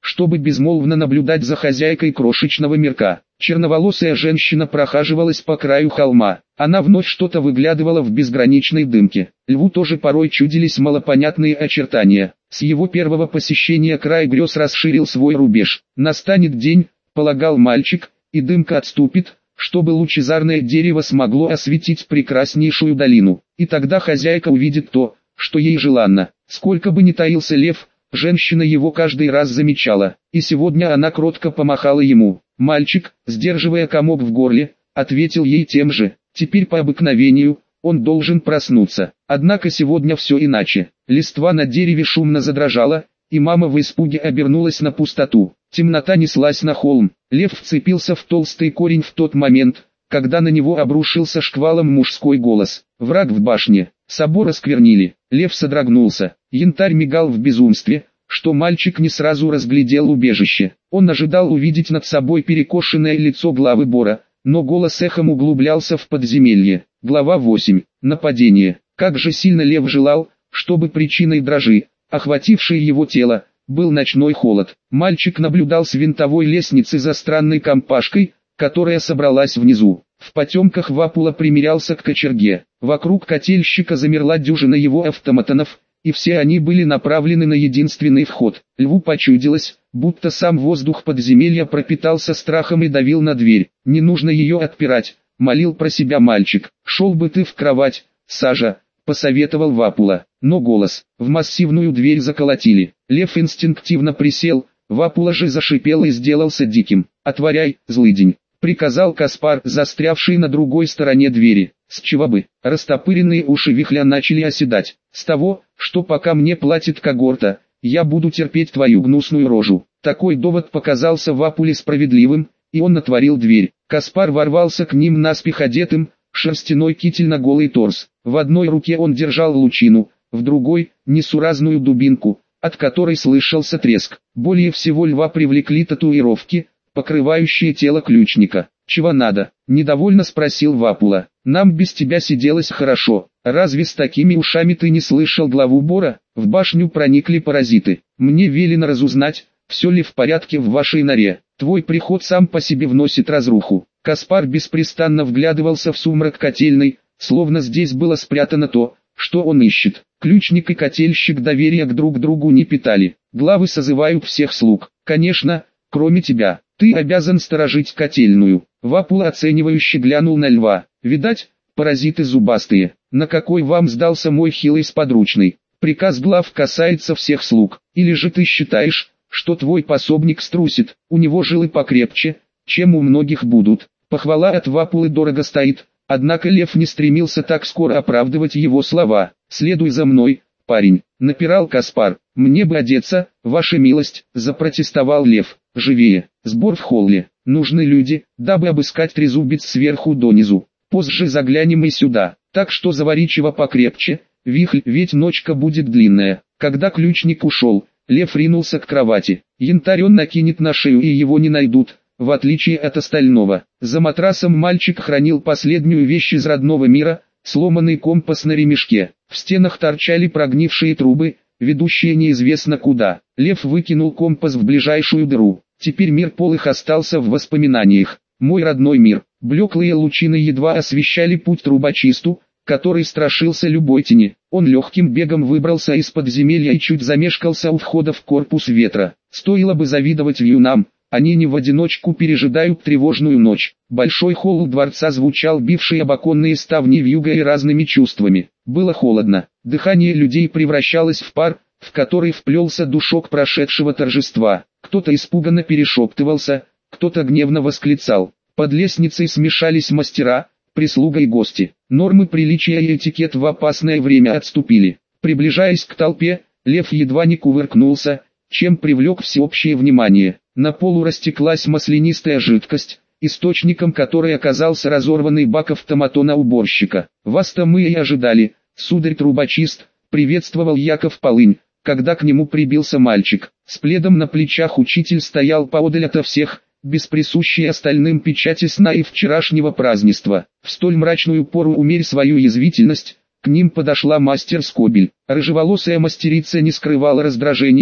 чтобы безмолвно наблюдать за хозяйкой крошечного мирка. Черноволосая женщина прохаживалась по краю холма. Она вновь что-то выглядывала в безграничной дымке. Льву тоже порой чудились малопонятные очертания. С его первого посещения край грез расширил свой рубеж. Настанет день, полагал мальчик, и дымка отступит, чтобы лучезарное дерево смогло осветить прекраснейшую долину. И тогда хозяйка увидит то, что ей желанно. Сколько бы ни таился лев, женщина его каждый раз замечала, и сегодня она кротко помахала ему. Мальчик, сдерживая комок в горле, ответил ей тем же. Теперь по обыкновению, он должен проснуться. Однако сегодня все иначе. Листва на дереве шумно задрожала, и мама в испуге обернулась на пустоту. Темнота неслась на холм. Лев вцепился в толстый корень в тот момент, когда на него обрушился шквалом мужской голос. «Враг в башне! Собор осквернили!» Лев содрогнулся. Янтарь мигал в безумстве, что мальчик не сразу разглядел убежище. Он ожидал увидеть над собой перекошенное лицо главы Бора, но голос эхом углублялся в подземелье. Глава 8. Нападение. Как же сильно лев желал, чтобы причиной дрожи, охватившей его тело, был ночной холод. Мальчик наблюдал с винтовой лестницы за странной компашкой, которая собралась внизу. В потемках Вапула примирялся к кочерге. Вокруг котельщика замерла дюжина его автоматонов, и все они были направлены на единственный вход. Льву почудилось, будто сам воздух подземелья пропитался страхом и давил на дверь. «Не нужно ее отпирать», — молил про себя мальчик. «Шел бы ты в кровать, Сажа», — посоветовал Вапула. Но голос. В массивную дверь заколотили. Лев инстинктивно присел, Вапула же зашипел и сделался диким. «Отворяй, злыдень», — приказал Каспар, застрявший на другой стороне двери. «С чего бы?» Растопыренные уши вихля начали оседать. «С того, что пока мне платит когорта, я буду терпеть твою гнусную рожу». Такой довод показался Вапуле справедливым, и он отворил дверь. Каспар ворвался к ним наспех одетым, шерстяной китель на голый торс. В одной руке он держал лучину, в другой – несуразную дубинку, от которой слышался треск. Более всего льва привлекли татуировки, покрывающие тело ключника. «Чего надо?» – недовольно спросил Вапула. «Нам без тебя сиделось хорошо. Разве с такими ушами ты не слышал главу Бора? В башню проникли паразиты. Мне велено разузнать, все ли в порядке в вашей норе. Твой приход сам по себе вносит разруху». Каспар беспрестанно вглядывался в сумрак котельной, словно здесь было спрятано то, что он ищет. Ключник и котельщик доверия к друг другу не питали. Главы созывают всех слуг. Конечно, кроме тебя. Ты обязан сторожить котельную. Вапула оценивающе глянул на льва. Видать, паразиты зубастые. На какой вам сдался мой хилый сподручный? Приказ глав касается всех слуг. Или же ты считаешь, что твой пособник струсит? У него жилы покрепче, чем у многих будут. Похвала от Вапулы дорого стоит. Однако лев не стремился так скоро оправдывать его слова. «Следуй за мной, парень», — напирал Каспар. «Мне бы одеться, ваша милость», — запротестовал лев. «Живее, сбор в холле. Нужны люди, дабы обыскать трезубец сверху донизу. Позже заглянем и сюда. Так что завари чего покрепче, вихль, ведь ночка будет длинная». Когда ключник ушел, лев ринулся к кровати. Янтарь он накинет на шею и его не найдут, в отличие от остального. За матрасом мальчик хранил последнюю вещь из родного мира, сломанный компас на ремешке. В стенах торчали прогнившие трубы, ведущие неизвестно куда. Лев выкинул компас в ближайшую дыру. Теперь мир полых остался в воспоминаниях. Мой родной мир. Блеклые лучины едва освещали путь трубочисту, который страшился любой тени. Он легким бегом выбрался из подземелья и чуть замешкался у входа в корпус ветра. Стоило бы завидовать юнам. Они не в одиночку пережидают тревожную ночь. Большой холл дворца звучал бившие об оконные ставни вьюгой разными чувствами. Было холодно. Дыхание людей превращалось в пар, в который вплелся душок прошедшего торжества. Кто-то испуганно перешептывался, кто-то гневно восклицал. Под лестницей смешались мастера, прислуга и гости. Нормы приличия и этикет в опасное время отступили. Приближаясь к толпе, лев едва не кувыркнулся, чем привлек всеобщее внимание. На полу растеклась маслянистая жидкость, источником которой оказался разорванный бак автоматона уборщика. «Вас-то мы и ожидали, сударь трубочист», — приветствовал Яков Полынь, когда к нему прибился мальчик. С пледом на плечах учитель стоял поодаль ото всех, без присущей остальным печати сна и вчерашнего празднества. В столь мрачную пору умерь свою язвительность. К ним подошла мастер Скобель. Рыжеволосая мастерица не скрывала раздражения.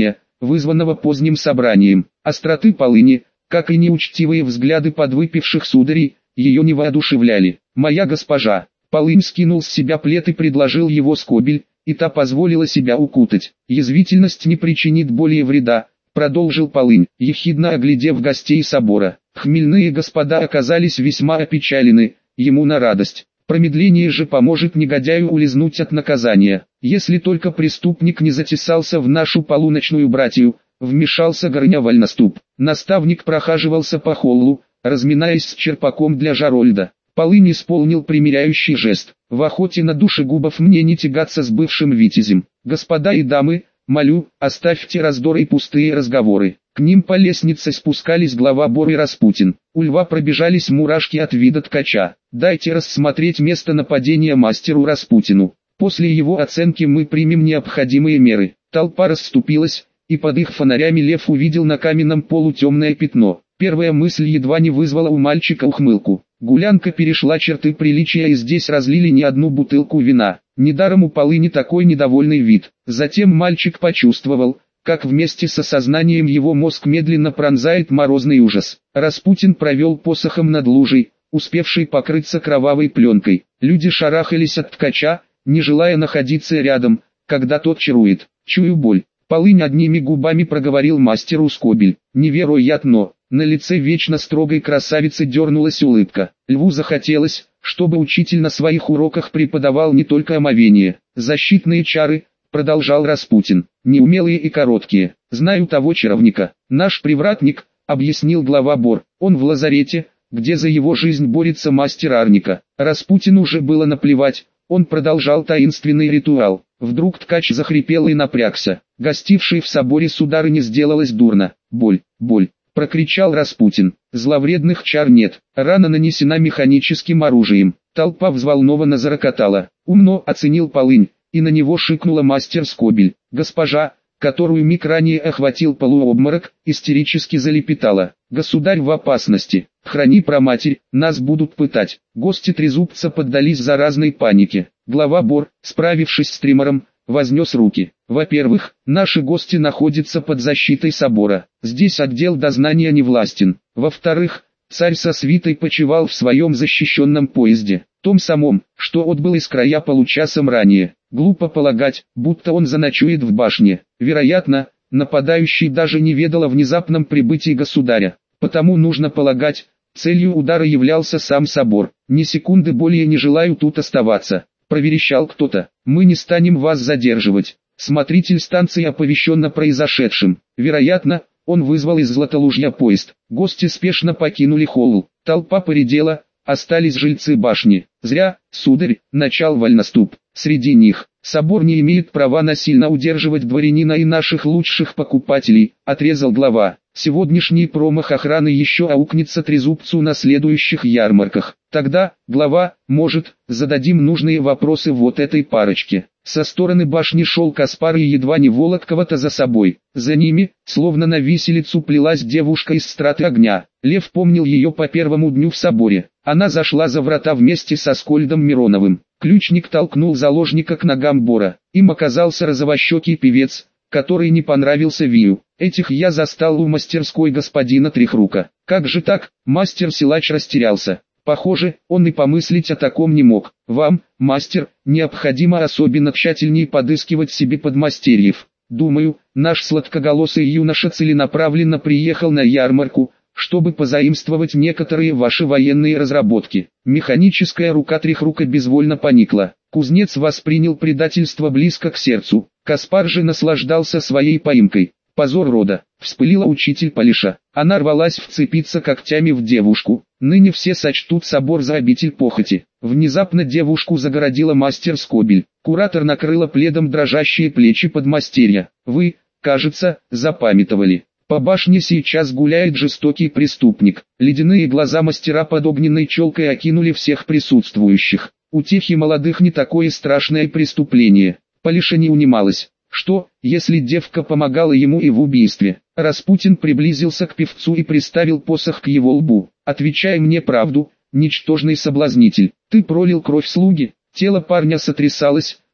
вызванного поздним собранием. Остроты полыни, как и неучтивые взгляды подвыпивших сударей, ее не воодушевляли. «Моя госпожа!» Полынь скинул с себя плед и предложил его Скобель, и та позволила себя укутать. «Язвительность не причинит более вреда», — продолжил Полынь, ехидно оглядев гостей собора. Хмельные господа оказались весьма опечалены, ему на радость. Промедление же поможет негодяю улизнуть от наказания. Если только преступник не затесался в нашу полуночную братью, вмешался Горня Вольноступ. Наставник прохаживался по холлу, разминаясь с черпаком для Жарольда. Полынь исполнил примиряющий жест. В охоте на душегубов мне не тягаться с бывшим витязем. Господа и дамы, молю, оставьте раздоры и пустые разговоры. К ним по лестнице спускались глава Бор и Распутин. У льва пробежались мурашки от вида ткача. Дайте рассмотреть место нападения мастеру Распутину. После его оценки мы примем необходимые меры. Толпа расступилась, и под их фонарями лев увидел на каменном полу темное пятно. Первая мысль едва не вызвала у мальчика ухмылку. Гулянка перешла черты приличия, и здесь разлили не одну бутылку вина. Недаром у Полыни такой недовольный вид. Затем мальчик почувствовал, как вместе с осознанием его мозг медленно пронзает морозный ужас. Распутин провел посохом над лужей, успевшей покрыться кровавой пленкой. Люди шарахались от ткача, не желая находиться рядом, когда тот чарует. «Чую боль». Полынь одними губами проговорил мастеру Скобель. Невероятно. На лице вечно строгой красавицы дернулась улыбка. Льву захотелось, чтобы учитель на своих уроках преподавал не только омовение. «Защитные чары», продолжал Распутин, неумелые и короткие. «Знаю того чаровника. Наш привратник», объяснил глава Бор. «Он в лазарете, где за его жизнь борется мастер Арника». Распутину уже было наплевать, он продолжал таинственный ритуал. Вдруг ткач захрипел и напрягся. Гостившей в соборе сударыне сделалось дурно. «Боль, боль», прокричал Распутин. «Зловредных чар нет, рана нанесена механическим оружием». Толпа взволнованно зарокотала. «Умно», оценил Полынь, и на него шикнула мастер Скобель. Госпожа, которую миг ранее охватил полуобморок, истерически залепетала. «Государь в опасности, храни проматерь, нас будут пытать». Гости Трезубца поддались заразной панике. Глава Бор, справившись с тримором, вознес руки. «Во-первых, наши гости находятся под защитой собора. Здесь отдел дознания не властен. Во-вторых, царь со свитой почивал в своем защищенном поезде, том самом, что отбыл из края получасом ранее. Глупо полагать, будто он заночует в башне. Вероятно, нападающий даже не ведал о внезапном прибытии государя. Потому нужно полагать, целью удара являлся сам собор. Ни секунды более не желаю тут оставаться», проверещал кто-то. «Мы не станем вас задерживать». Смотритель станции оповещен о произошедшем. Вероятно, он вызвал из Златолужья поезд. Гости спешно покинули холл. Толпа поредела, остались жильцы башни. «Зря, сударь», начал Вольноступ. «Среди них, собор не имеет права насильно удерживать дворянина и наших лучших покупателей», отрезал глава. «Сегодняшний промах охраны еще аукнется Трезубцу на следующих ярмарках. Тогда, глава, может, зададим нужные вопросы вот этой парочке». Со стороны башни шел Каспар и едва не волок кого-то за собой. За ними, словно на виселицу, плелась девушка из страты огня. Лев помнил ее по первому дню в соборе. Она зашла за врата вместе со Скольдом Мироновым. Ключник толкнул заложника к ногам Бора. Им оказался розовощекий певец, который не понравился Вию. «Этих я застал у мастерской господина Трехрука». «Как же так?» Мастер-силач растерялся. Похоже, он и помыслить о таком не мог. «Вам, мастер, необходимо особенно тщательнее подыскивать себе подмастерьев. Думаю, наш сладкоголосый юноша целенаправленно приехал на ярмарку, чтобы позаимствовать некоторые ваши военные разработки». Механическая рука Трехрука безвольно поникла. Кузнец воспринял предательство близко к сердцу. Каспар же наслаждался своей поимкой. «Позор рода», — вспылила учитель Палиша. Она рвалась вцепиться когтями в девушку. Ныне все сочтут собор за обитель похоти. Внезапно девушку загородила мастер Скобель. Куратор накрыла пледом дрожащие плечи подмастерья. «Вы, кажется, запамятовали. По башне сейчас гуляет жестокий преступник». Ледяные глаза мастера под огненной челкой окинули всех присутствующих. Утехи молодых не такое страшное преступление. Палиша не унималась. Что, если девка помогала ему и в убийстве? Распутин приблизился к певцу и приставил посох к его лбу. «Отвечай мне правду, ничтожный соблазнитель. Ты пролил кровь слуги». Тело парня сотрясалось,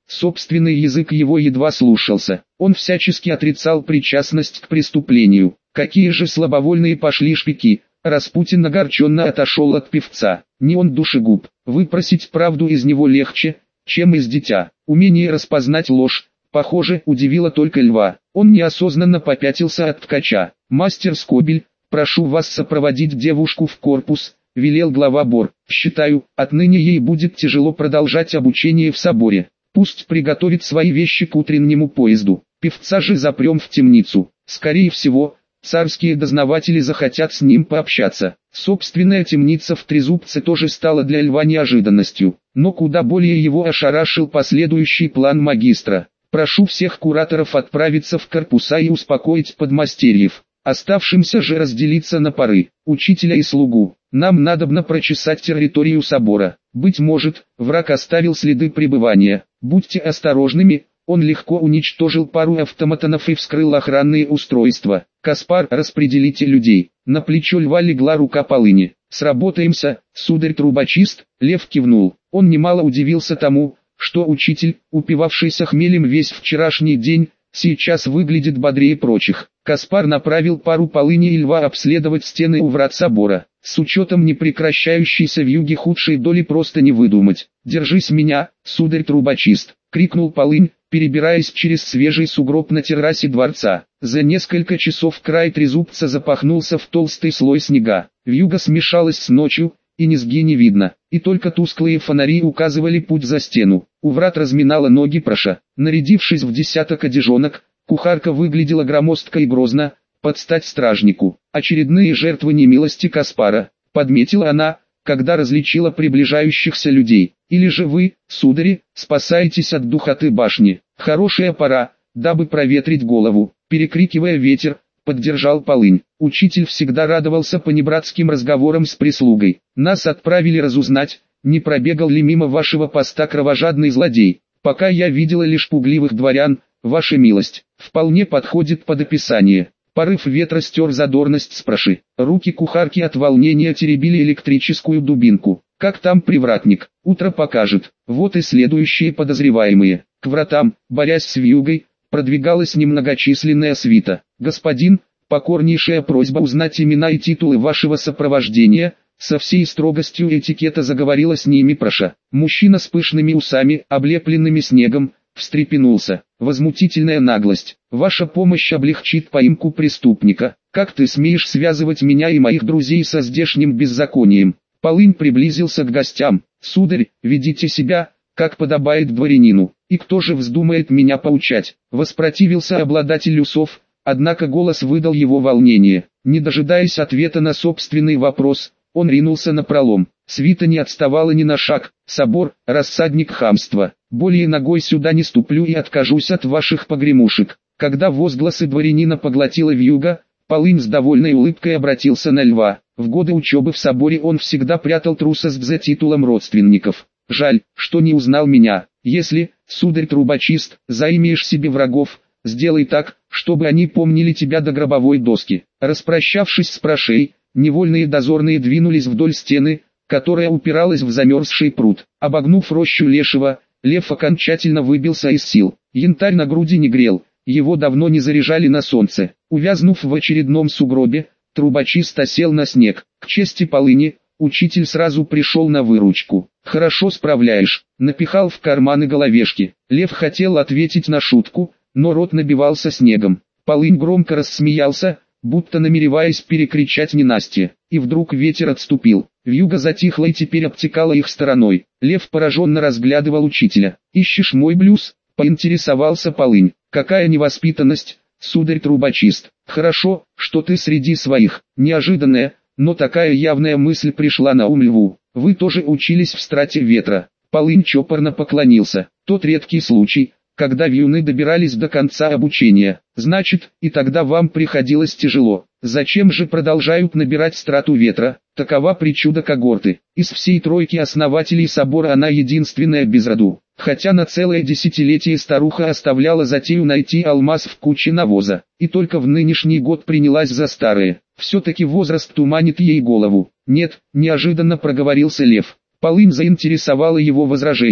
Собственный язык его едва слушался. Он всячески отрицал причастность к преступлению. Какие же слабовольные пошли шпики. Распутин огорченно отошел от певца. Не он душегуб. Выпросить правду из него легче, чем из дитя. Умение распознать ложь, похоже, удивило только Льва. Он неосознанно попятился от ткача. «Мастер Скобель, прошу вас сопроводить девушку в корпус», — велел глава Бор. «Считаю, отныне ей будет тяжело продолжать обучение в соборе. Пусть приготовит свои вещи к утреннему поезду. Певца же запрем в темницу. Скорее всего, царские дознаватели захотят с ним пообщаться». Собственная темница в Трезубце тоже стала для Льва неожиданностью, но куда более его ошарашил последующий план магистра. «Прошу всех кураторов отправиться в корпуса и успокоить подмастерьев. Оставшимся же разделиться на пары, учителя и слугу. Нам надобно прочесать территорию собора. Быть может, враг оставил следы пребывания. Будьте осторожными». Он легко уничтожил пару автоматонов и вскрыл охранные устройства. «Каспар, распределите людей». На плечо Льва легла рука Полыни. «Сработаемся, сударь трубочист». Лев кивнул. Он немало удивился тому, что учитель, упивавшийся хмелем весь вчерашний день, сейчас выглядит бодрее прочих. Каспар направил пару Полыни и Льва обследовать стены у врат собора. С учетом непрекращающейся вьюги худшей доли просто не выдумать. «Держись меня, сударь трубочист», — крикнул Полынь, перебираясь через свежий сугроб на террасе дворца. За несколько часов край Трезубца запахнулся в толстый слой снега. Вьюга смешалась с ночью, и низги не видно, и только тусклые фонари указывали путь за стену. У врат разминала ноги Проша. Нарядившись в десяток одежонок, кухарка выглядела громоздко и грозно, под стать стражнику. «Очередные жертвы немилости Каспара», — подметила она, когда различила приближающихся людей. «Или же вы, судари, спасаетесь от духоты башни? Хорошая пора, дабы проветрить голову», — перекрикивая ветер, поддержал Полынь. Учитель всегда радовался понебратским разговорам с прислугой. «Нас отправили разузнать, не пробегал ли мимо вашего поста кровожадный злодей. Пока я видела лишь пугливых дворян, ваша милость. Вполне подходит под описание». Порыв ветра стер задорность с Проши. Руки кухарки от волнения теребили электрическую дубинку. «Как там привратник? Утро покажет». Вот и следующие подозреваемые. К вратам, борясь с вьюгой, продвигалась немногочисленная свита. «Господин, покорнейшая просьба узнать имена и титулы вашего сопровождения», со всей строгостью этикета заговорила с ними Проша. Мужчина с пышными усами, облепленными снегом, встрепенулся. «Возмутительная наглость. Ваша помощь облегчит поимку преступника. Как ты смеешь связывать меня и моих друзей со здешним беззаконием?» Полынь приблизился к гостям. «Сударь, ведите себя, как подобает дворянину. И кто же вздумает меня поучать?» Воспротивился обладатель усов, однако голос выдал его волнение. Не дожидаясь ответа на собственный вопрос, он ринулся напролом. Свита не отставала ни на шаг. «Собор, рассадник хамства. Более ногой сюда не ступлю и откажусь от ваших погремушек». Когда возгласы дворянина поглотила вьюга, Полынь с довольной улыбкой обратился на Льва. В годы учебы в соборе он всегда прятал трусость за титулом родственников. «Жаль, что не узнал меня. Если, сударь трубочист, заимеешь себе врагов, сделай так, чтобы они помнили тебя до гробовой доски». Распрощавшись с Прошей, невольные дозорные двинулись вдоль стены, которая упиралась в замерзший пруд. Обогнув рощу Лешего, Лев окончательно выбился из сил. Янтарь на груди не грел, его давно не заряжали на солнце. Увязнув в очередном сугробе, трубочист осел на снег. К чести Полыни, учитель сразу пришел на выручку. «Хорошо справляешь», — напихал в карманы головешки. Лев хотел ответить на шутку, но рот набивался снегом. Полынь громко рассмеялся, будто намереваясь перекричать ненастье. И вдруг ветер отступил. Вьюга затихла и теперь обтекала их стороной. Лев пораженно разглядывал учителя. «Ищешь мой блюз?» — поинтересовался Полынь. «Какая невоспитанность, сударь трубочист. Хорошо, что ты среди своих». Неожиданная, но такая явная мысль пришла на ум Льву. «Вы тоже учились в страте ветра?» Полынь чопорно поклонился. «Тот редкий случай, когда вьюны добирались до конца обучения. Значит, и тогда вам приходилось тяжело. Зачем же продолжают набирать страту ветра? Такова причуда когорты. Из всей тройки основателей собора она единственная без роду. Хотя на целое десятилетие старуха оставляла затею найти алмаз в куче навоза. И только в нынешний год принялась за старое. Все-таки возраст туманит ей голову». «Нет», — неожиданно проговорился Лев. Полынь заинтересовало его возражение.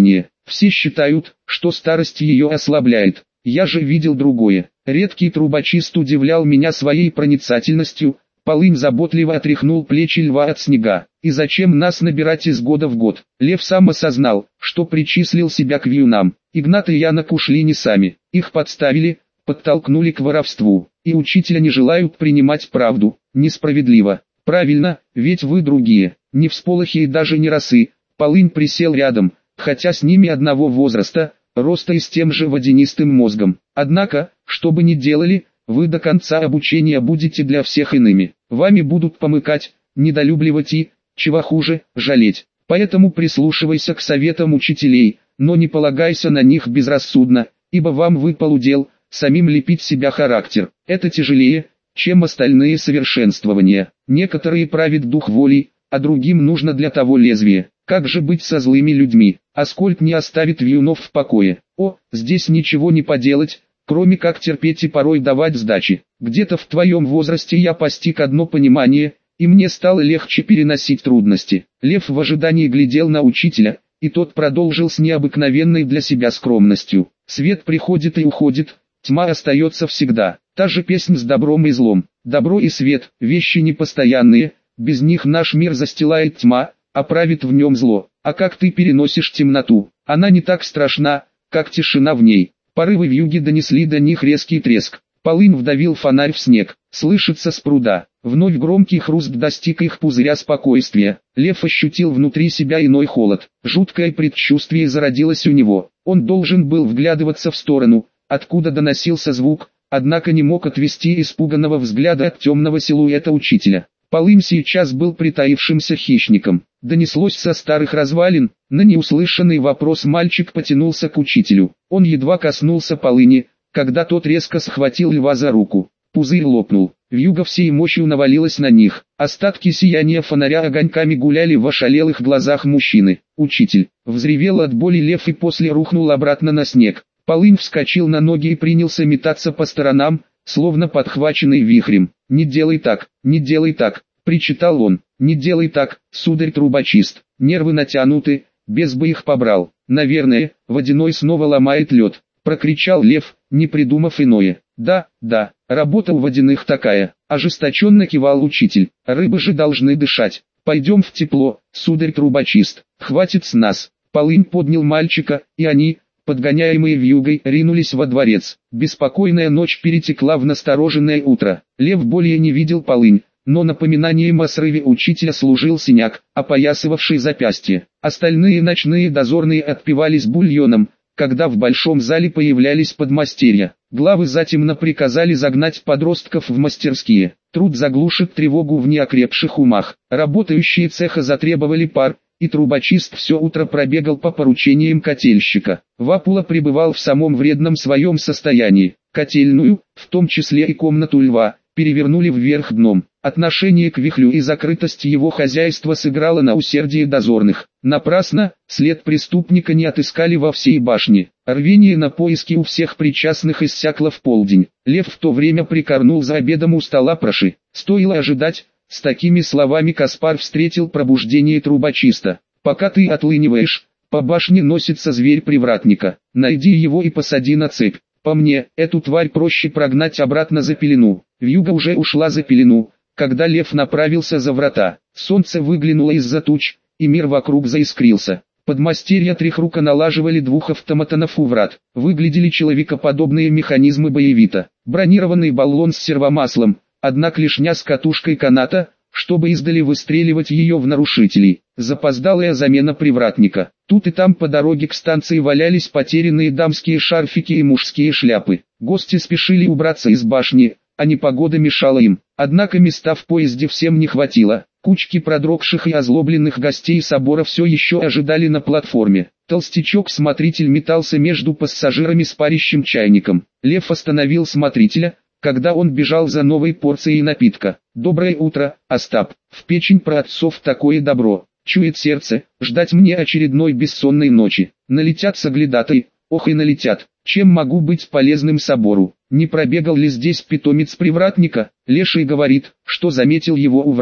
Все считают, что старость ее ослабляет. Я же видел другое. Редкий трубочист удивлял меня своей проницательностью. Полынь заботливо отряхнул плечи льва от снега. И зачем нас набирать из года в год? Лев сам осознал, что причислил себя к вьюнам. Игнат и Янок ушли не сами. Их подставили, подтолкнули к воровству. И учителя не желают принимать правду. Несправедливо. Правильно, ведь вы другие. Не всполохи и даже не росы. Полынь присел рядом, хотя с ними одного возраста, роста и с тем же водянистым мозгом. Однако, что бы ни делали, вы до конца обучения будете для всех иными. Вами будут помыкать, недолюбливать и, чего хуже, жалеть. Поэтому прислушивайся к советам учителей, но не полагайся на них безрассудно, ибо вам выпал удел, самим лепить себя характер. Это тяжелее, чем остальные совершенствования. Некоторые правит дух волей, а другим нужно для того лезвие. Как же быть со злыми людьми? Аскольд не оставит вьюнов в покое. О, здесь ничего не поделать, кроме как терпеть и порой давать сдачи. Где-то в твоем возрасте я постиг одно понимание, и мне стало легче переносить трудности. Лев в ожидании глядел на учителя, и тот продолжил с необыкновенной для себя скромностью. Свет приходит и уходит, тьма остается всегда. Та же песнь с добром и злом. Добро и свет – вещи непостоянные, без них наш мир застилает тьма, а правит в нем зло. А как ты переносишь темноту? Она не так страшна, как тишина в ней. Порывы вьюги донесли до них резкий треск. Полынь вдавил фонарь в снег. Слышится с пруда. Вновь громкий хруст достиг их пузыря спокойствия. Лев ощутил внутри себя иной холод. Жуткое предчувствие зародилось у него. Он должен был вглядываться в сторону, откуда доносился звук, однако не мог отвести испуганного взгляда от темного силуэта учителя. Полынь сейчас был притаившимся хищником. Донеслось со старых развалин. На неуслышанный вопрос мальчик потянулся к учителю. Он едва коснулся Полыни, когда тот резко схватил льва за руку. Пузырь лопнул. Вьюга всей мощью навалилась на них. Остатки сияния фонаря огоньками гуляли в ошалелых глазах мужчины. «Учитель!» Взревел от боли лев и после рухнул обратно на снег. Полынь вскочил на ноги и принялся метаться по сторонам, словно подхваченный вихрем. «Не делай так, не делай так!» — причитал он. «Не делай так, сударь трубочист. Нервы натянуты, без бы их побрал. Наверное, водяной снова ломает лед», — прокричал лев, не придумав иное. «Да, да, работа у водяных такая», — ожесточенно кивал учитель. «Рыбы же должны дышать. Пойдем в тепло, сударь трубочист. Хватит с нас». Полынь поднял мальчика, и они, подгоняемые вьюгой, ринулись во дворец. Беспокойная ночь перетекла в настороженное утро. Лев более не видел Полынь, но напоминанием о срыве учителя служил синяк, опоясывавший запястье. Остальные ночные дозорные отпивались бульоном, когда в большом зале появлялись подмастерья. Главы затемно приказали загнать подростков в мастерские. Труд заглушит тревогу в неокрепших умах. Работающие цеха затребовали пар, и трубочист все утро пробегал по поручениям котельщика. Вапула пребывал в самом вредном своем состоянии. Котельную, в том числе и комнату льва, перевернули вверх дном. Отношение к вихлю и закрытость его хозяйства сыграло на усердие дозорных. Напрасно, след преступника не отыскали во всей башне. Рвение на поиски у всех причастных иссякло в полдень. Лев в то время прикорнул за обедом у стола Проши. Стоило ожидать. С такими словами Каспар встретил пробуждение трубочиста. «Пока ты отлыниваешь, по башне носится зверь привратника. Найди его и посади на цепь. По мне, эту тварь проще прогнать обратно за пелену». Вьюга уже ушла за пелену, когда лев направился за врата. Солнце выглянуло из-за туч, и мир вокруг заискрился. Подмастерья Трехрука налаживали двух автоматонов у врат. Выглядели человекоподобные механизмы боевито. Бронированный баллон с сервомаслом, одна клешня с катушкой каната, чтобы издали выстреливать ее в нарушителей. Запоздалая замена привратника. Тут и там по дороге к станции валялись потерянные дамские шарфики и мужские шляпы. Гости спешили убраться из башни, а непогода мешала им. Однако места в поезде всем не хватило. Кучки продрогших и озлобленных гостей собора все еще ожидали на платформе. Толстячок-смотритель метался между пассажирами с парящим чайником. Лев остановил смотрителя, когда он бежал за новой порцией напитка. «Доброе утро, Остап. В печень праотцов такое добро. Чует сердце, ждать мне очередной бессонной ночи. Налетят соглядатые, ох и налетят. Чем могу быть полезным собору? Не пробегал ли здесь питомец привратника?» Леший говорит, что заметил его у врат.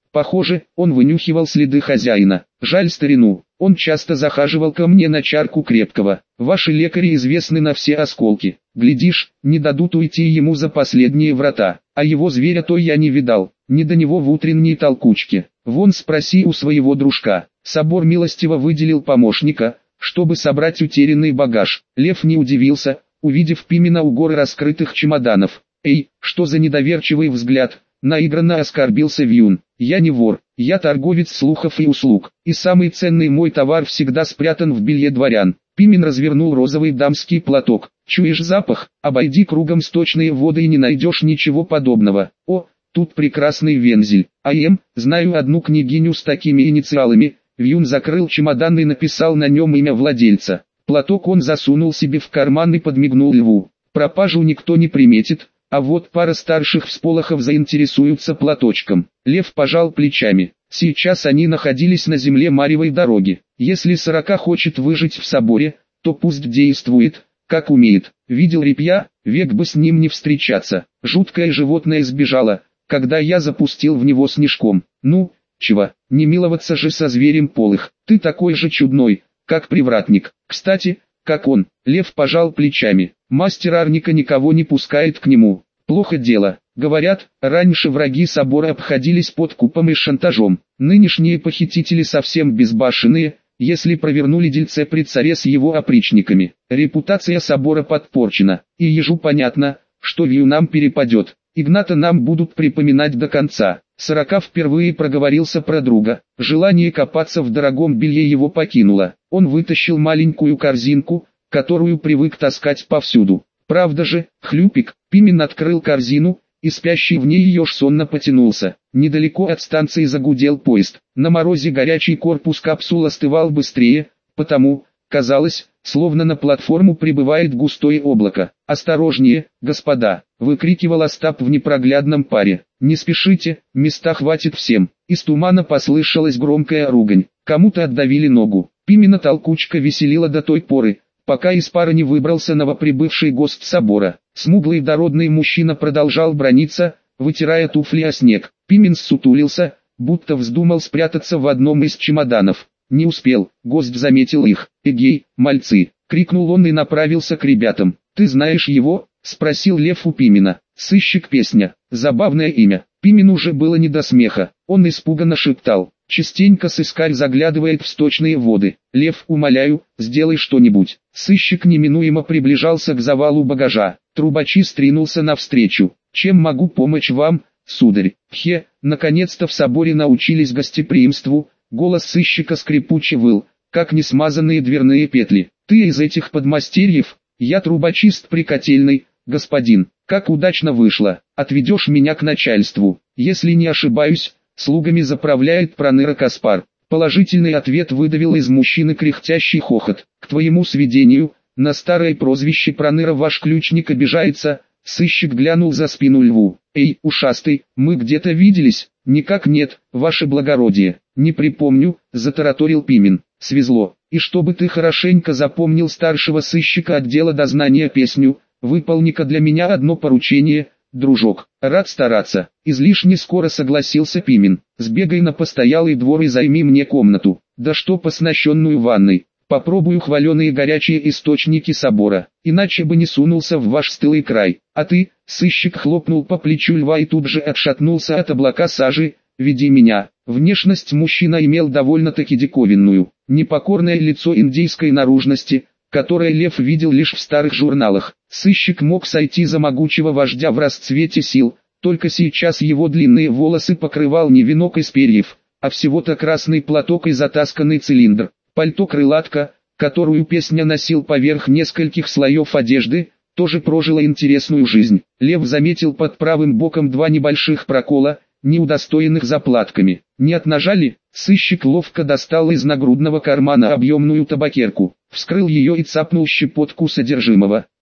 Похоже, он вынюхивал следы хозяина. Жаль старину, он часто захаживал ко мне на чарку крепкого. Ваши лекари известны на все осколки. Глядишь, не дадут уйти ему за последние врата. А его зверя то я не видал, не до него в утренней толкучке. Вон спроси у своего дружка. Собор милостиво выделил помощника, чтобы собрать утерянный багаж. Лев не удивился, увидев Пимена у горы раскрытых чемоданов. «Эй, что за недоверчивый взгляд?» — наигранно оскорбился Вьюн. «Я не вор, я торговец слухов и услуг, и самый ценный мой товар всегда спрятан в белье дворян». Пимен развернул розовый дамский платок. «Чуешь запах? Обойди кругом сточные воды и не найдешь ничего подобного. О, тут прекрасный вензель. Знаю одну княгиню с такими инициалами». Вьюн закрыл чемодан и написал на нем имя владельца. Платок он засунул себе в карман и подмигнул Льву. Пропажу никто не приметит, а вот пара старших всполохов заинтересуются платочком. Лев пожал плечами. Сейчас они находились на земле Марьевой дороги. Если Сорока хочет выжить в соборе, то пусть действует, как умеет. Видел репья, век бы с ним не встречаться. Жуткое животное сбежало, когда я запустил в него снежком. Ну, чего, не миловаться же со зверем полых. Ты такой же чудной, как привратник. Кстати, как он? Лев пожал плечами. Мастер Арника никого не пускает к нему. Плохо дело. Говорят, раньше враги собора обходились подкупом и шантажом. Нынешние похитители совсем безбашенные, если провернули дельце при царе с его опричниками. Репутация собора подпорчена, и ежу понятно, что Вьюнам перепадет. Игната нам будут припоминать до конца. Сорока впервые проговорился про друга. Желание копаться в дорогом белье его покинуло. Он вытащил маленькую корзинку, которую привык таскать повсюду. Правда же, хлюпик, Пимен открыл корзину, и спящий в ней еж сонно потянулся. Недалеко от станции загудел поезд. На морозе горячий корпус капсул остывал быстрее, потому, казалось, словно на платформу прибывает густое облако. «Осторожнее, господа!» — выкрикивал Остап в непроглядном паре. «Не спешите, места хватит всем!» Из тумана послышалась громкая ругань. Кому-то отдавили ногу. Пимена толкучка веселила до той поры, пока из пара не выбрался новоприбывший гость собора. Смуглый дородный мужчина продолжал браниться, вытирая туфли о снег. Пимен ссутулился, будто вздумал спрятаться в одном из чемоданов. Не успел, гость заметил их. «Эгей, мальцы!» — крикнул он и направился к ребятам. «Ты знаешь его?» — спросил Лев у Пимена. «Сыщик песня. Забавное имя». Пимену уже было не до смеха. Он испуганно шептал. Частенько сыскарь заглядывает в сточные воды. «Лев, умоляю, сделай что-нибудь». Сыщик неминуемо приближался к завалу багажа. Трубочист ринулся навстречу. «Чем могу помочь вам, сударь?» Наконец-то в соборе научились гостеприимству. Голос сыщика скрипуче выл, как несмазанные дверные петли. «Ты из этих подмастерьев?» «Я трубочист прикотельный, господин. Как удачно вышло. Отведешь меня к начальству?» «Если не ошибаюсь, слугами заправляет проныра Каспар». Положительный ответ выдавил из мужчины кряхтящий хохот. «К твоему сведению, на старое прозвище проныра ваш ключник обижается». Сыщик глянул за спину Льву. «Эй, ушастый, мы где-то виделись?» «Никак нет, ваше благородие». «Не припомню», — затараторил Пимен. «Свезло. И чтобы ты хорошенько запомнил старшего сыщика отдела дознания песню, выполни-ка для меня одно поручение, дружок». «Рад стараться». Излишне скоро согласился Пимен. «Сбегай на постоялый двор и займи мне комнату. Да что оснащенную ванной. Попробую хваленые горячие источники собора, иначе бы не сунулся в ваш стылый край. А ты», — сыщик хлопнул по плечу Льва и тут же отшатнулся от облака сажи, «веди меня». Внешность мужчина имел довольно-таки диковинную, непокорное лицо индейской наружности, которое Лев видел лишь в старых журналах. Сыщик мог сойти за могучего вождя в расцвете сил, только сейчас его длинные волосы покрывал не венок из перьев, а всего-то красный платок и затасканный цилиндр. Пальто-крылатка, которую песня носил поверх нескольких слоев одежды, тоже прожила интересную жизнь. Лев заметил под правым боком два небольших прокола, не удостоенных заплатками. «Не от ножа ли?» Сыщик ловко достал из нагрудного кармана объемную табакерку, вскрыл ее и цапнул щепотку содержимого.